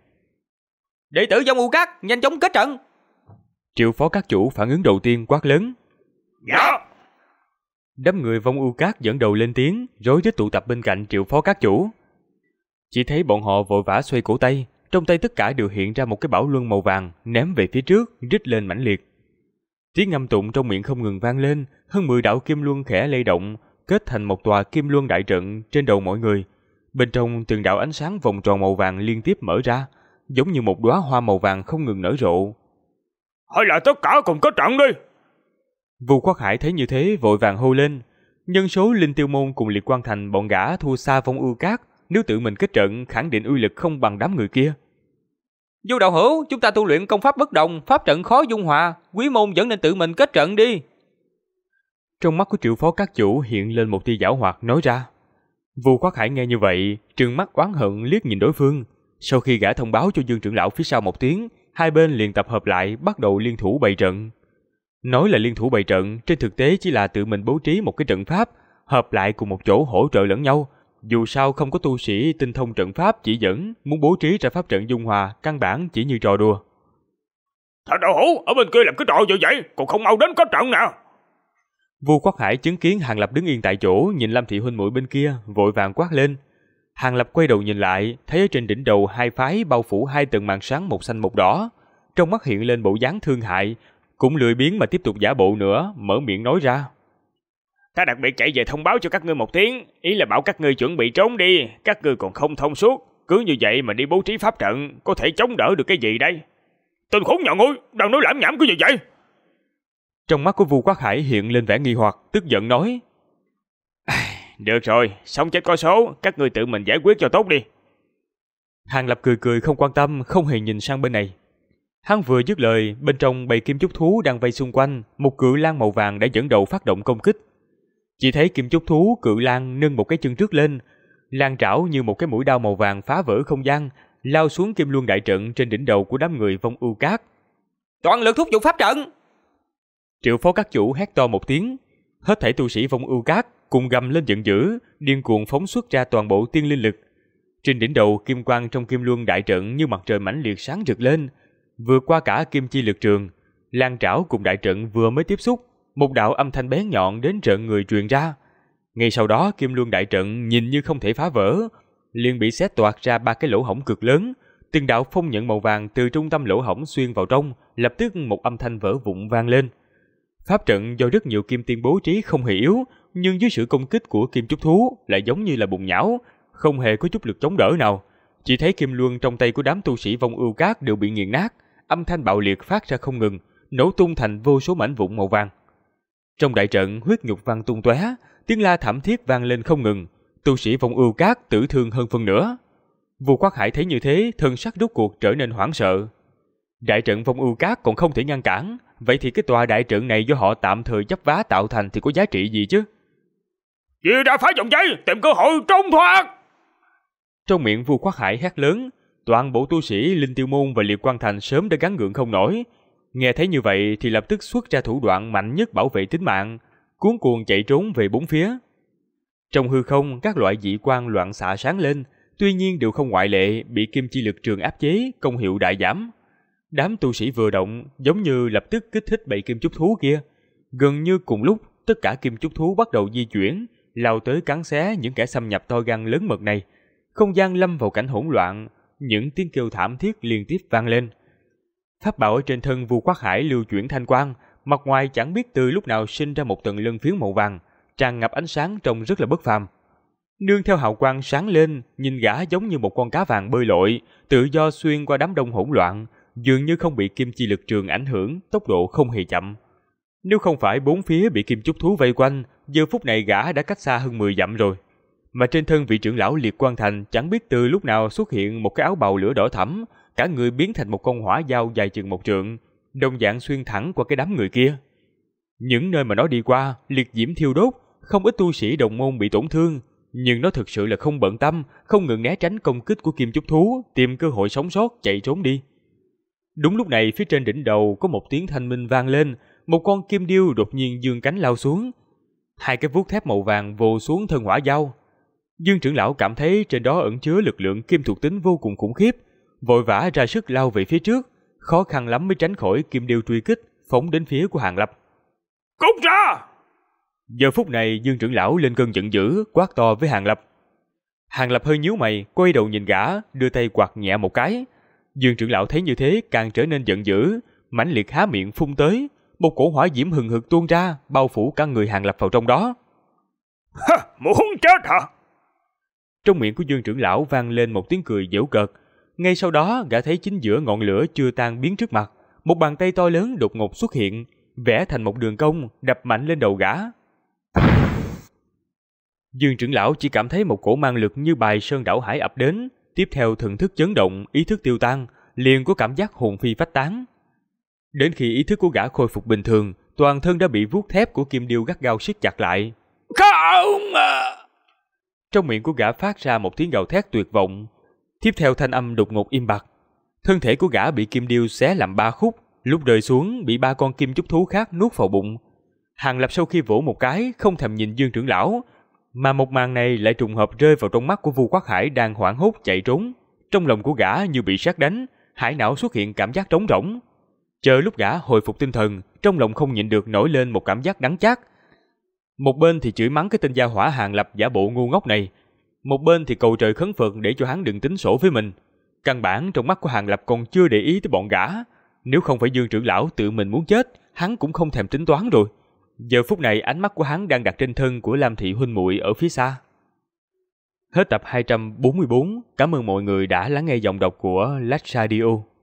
Đệ tử Vong U Các, nhanh chóng kết trận! Triệu phó các chủ phản ứng đầu tiên quát lớn. Dạ! Đám người Vong U Các dẫn đầu lên tiếng, rối rít tụ tập bên cạnh triệu phó các chủ. Chỉ thấy bọn họ vội vã xoay cổ tay, trong tay tất cả đều hiện ra một cái bảo luân màu vàng, ném về phía trước, rít lên mãnh liệt. Tiếng ngâm tụng trong miệng không ngừng vang lên, hơn 10 đạo kim luân khẽ lay động, kết thành một tòa kim luân đại trận trên đầu mọi người. Bên trong từng đạo ánh sáng vòng tròn màu vàng liên tiếp mở ra, giống như một đóa hoa màu vàng không ngừng nở rộ. Hay là tất cả cùng kết trận đi! Vu Quát Hải thấy như thế vội vàng hô lên. Nhân số Linh Tiêu Môn cùng Liệt Quang Thành bọn gã thua xa Vong U Các, nếu tự mình kết trận khẳng định uy lực không bằng đám người kia. Vô đạo hữu, chúng ta tu luyện công pháp bất đồng, pháp trận khó dung hòa, quý môn vẫn nên tự mình kết trận đi. Trong mắt của triệu phó các chủ hiện lên một tia giảo hoạt nói ra. Vu Quát Hải nghe như vậy, trừng mắt oán hận liếc nhìn đối phương. Sau khi gã thông báo cho Dương trưởng lão phía sau một tiếng, hai bên liền tập hợp lại bắt đầu liên thủ bày trận. Nói là liên thủ bày trận, trên thực tế chỉ là tự mình bố trí một cái trận pháp, hợp lại cùng một chỗ hỗ trợ lẫn nhau. Dù sao không có tu sĩ tinh thông trận pháp chỉ dẫn, muốn bố trí ra pháp trận dung hòa, căn bản chỉ như trò đùa. Thằng đậu hũ, ở bên kia làm cái trò gì vậy, còn không mau đến kết trận nè! Vu Quát Hải chứng kiến Hàng Lập đứng yên tại chỗ, nhìn Lam Thị huynh muội bên kia, vội vàng quát lên. Hàng Lập quay đầu nhìn lại, thấy ở trên đỉnh đầu hai phái bao phủ hai tầng màn sáng một xanh một đỏ, trong mắt hiện lên bộ dáng thương hại, cũng lười biếng mà tiếp tục giả bộ nữa, mở miệng nói ra. Ta đặc biệt chạy về thông báo cho các ngươi một tiếng, ý là bảo các ngươi chuẩn bị trốn đi, các ngươi còn không thông suốt, cứ như vậy mà đi bố trí pháp trận, có thể chống đỡ được cái gì đây? Tên khốn nhà ngươi, đang nói lảm nhảm cái gì vậy? Trong mắt của Vu Quát Hải hiện lên vẻ nghi hoặc, tức giận nói. Được rồi, sống chết có số, các ngươi tự mình giải quyết cho tốt đi. Hàng Lập cười cười không quan tâm, không hề nhìn sang bên này. Hắn vừa dứt lời, bên trong bầy kim trúc thú đang vây xung quanh, một cự lang màu vàng đã dẫn đầu phát động công kích. Chỉ thấy kim trúc thú cự lang nâng một cái chân trước lên, lang trảo như một cái mũi đao màu vàng phá vỡ không gian, lao xuống kim luân đại trận trên đỉnh đầu của đám người Vong U Các. Toàn lực thúc giục pháp trận! Triệu phó các chủ hét to một tiếng, hết thảy tu sĩ Vong U Các cùng gầm lên giận dữ, điên cuồng phóng xuất ra toàn bộ tiên linh lực. Trên đỉnh đầu kim quang trong kim luân đại trận như mặt trời mãnh liệt sáng rực lên, vượt qua cả kim chi lực trường, lang trảo cùng đại trận vừa mới tiếp xúc, một đạo âm thanh bén nhọn đến rợn người truyền ra. Ngay sau đó kim luân đại trận nhìn như không thể phá vỡ, liền bị xé toạc ra ba cái lỗ hổng cực lớn, từng đạo phong nhận màu vàng từ trung tâm lỗ hổng xuyên vào trong, lập tức một âm thanh vỡ vụn vang lên. Pháp trận do rất nhiều kim tiên bố trí không hề yếu, nhưng dưới sự công kích của kim trúc thú lại giống như là bùn nhão, không hề có chút lực chống đỡ nào, Chỉ thấy kim luân trong tay của đám tu sĩ Vong Ưu Các đều bị nghiền nát, âm thanh bạo liệt phát ra không ngừng, nổ tung thành vô số mảnh vụn màu vàng. Trong đại trận huyết nhục văng tung tóe, tiếng la thảm thiết vang lên không ngừng, tu sĩ Vong Ưu Các tử thương hơn phân nửa. Vua Quát Hải thấy như thế, thân sắc rốt cuộc trở nên hoảng sợ. Đại trận Vong Ưu Các còn không thể ngăn cản, vậy thì cái tòa đại trận này do họ tạm thời chấp vá tạo thành thì có giá trị gì chứ? Chia ra phá vòng dây, tìm cơ hội trốn thoát. Trong miệng Vua Quát Hải hét lớn, toàn bộ tu sĩ Linh Tiêu Môn và Liệt Quang Thành sớm đã gắng gượng không nổi. Nghe thấy như vậy thì lập tức xuất ra thủ đoạn mạnh nhất bảo vệ tính mạng, cuống cuồng chạy trốn về bốn phía. Trong hư không, các loại dị quang loạn xạ sáng lên, tuy nhiên đều không ngoại lệ bị kim chi lực trường áp chế, công hiệu đại giảm. Đám tu sĩ vừa động giống như lập tức kích thích bầy kim chúc thú kia. Gần như cùng lúc, tất cả kim chúc thú bắt đầu di chuyển, lao tới cắn xé những kẻ xâm nhập to gan lớn mật này. Không gian lâm vào cảnh hỗn loạn, những tiếng kêu thảm thiết liên tiếp vang lên. Pháp bảo ở trên thân Vua Quát Hải lưu chuyển thanh quang, mặt ngoài chẳng biết từ lúc nào sinh ra một tầng lân phiến màu vàng, tràn ngập ánh sáng trông rất là bất phàm. Nương theo hào quang sáng lên, nhìn gã giống như một con cá vàng bơi lội, tự do xuyên qua đám đông hỗn loạn, dường như không bị kim chi lực trường ảnh hưởng, tốc độ không hề chậm. Nếu không phải bốn phía bị kim chúc thú vây quanh, giờ phút này gã đã cách xa hơn 10 dặm rồi. Mà trên thân vị trưởng lão Liệt Quang Thành chẳng biết từ lúc nào xuất hiện một cái áo bào lửa đỏ thẫm, cả người biến thành một con hỏa dao dài chừng 1 trượng, đồng dạng xuyên thẳng qua cái đám người kia. Những nơi mà nó đi qua, liệt diễm thiêu đốt, không ít tu sĩ đồng môn bị tổn thương, nhưng nó thực sự là không bận tâm, không ngừng né tránh công kích của kim chúc thú, tìm cơ hội sống sót chạy trốn đi. Đúng lúc này phía trên đỉnh đầu có một tiếng thanh minh vang lên, một con kim điêu đột nhiên giương cánh lao xuống. 2 cái vuốt thép màu vàng vồ xuống thân hỏa dao. Dương trưởng lão cảm thấy trên đó ẩn chứa lực lượng kim thuộc tính vô cùng khủng khiếp, vội vã ra sức lao về phía trước, khó khăn lắm mới tránh khỏi kim điêu truy kích, phóng đến phía của Hàng Lập. Cút ra! Giờ phút này Dương trưởng lão lên cơn giận dữ, quát to với Hàng Lập. Hàng Lập hơi nhíu mày, quay đầu nhìn gã, đưa tay quạt nhẹ một cái. Dương trưởng lão thấy như thế càng trở nên giận dữ, mãnh liệt há miệng phun tới, một cổ hỏa diễm hừng hực tuôn ra, bao phủ cả người Hàng Lập vào trong đó. Ha, muốn chết hả? Trong miệng của Dương trưởng lão vang lên một tiếng cười giễu cợt. Ngay sau đó, gã thấy chính giữa ngọn lửa chưa tan biến trước mặt, một bàn tay to lớn đột ngột xuất hiện, vẽ thành một đường cong, đập mạnh lên đầu gã. Dương trưởng lão chỉ cảm thấy một cổ mang lực như bài sơn đảo hải ập đến, tiếp theo thần thức chấn động, ý thức tiêu tan, liền có cảm giác hồn phi phách tán. Đến khi ý thức của gã khôi phục bình thường, toàn thân đã bị vuốt thép của kim điêu gắt gao siết chặt lại. Không à! Trong miệng của gã phát ra một tiếng gào thét tuyệt vọng, tiếp theo thanh âm đột ngột im bặt. Thân thể của gã bị kim điêu xé làm 3 khúc, lúc rơi xuống bị 3 con kim chúc thú khác nuốt vào bụng. Hàng Lập sau khi vỗ một cái không thèm nhìn Dương trưởng lão, mà một màn này lại trùng hợp rơi vào trong mắt của Vu Quát Hải đang hoảng hốt chạy trốn. Trong lòng của gã như bị sét đánh, hải não xuất hiện cảm giác trống rỗng. Chờ lúc gã hồi phục tinh thần, trong lòng không nhịn được nổi lên một cảm giác đắng chát. Một bên thì chửi mắng cái tên gia hỏa Hàng Lập giả bộ ngu ngốc này, một bên thì cầu trời khấn Phật để cho hắn đừng tính sổ với mình. Căn bản trong mắt của Hàng Lập còn chưa để ý tới bọn gã, nếu không phải Dương trưởng lão tự mình muốn chết, hắn cũng không thèm tính toán rồi. Giờ phút này ánh mắt của hắn đang đặt trên thân của Lam thị huynh muội ở phía xa. Hết tập 244, cảm ơn mọi người đã lắng nghe giọng đọc của Lách Radio.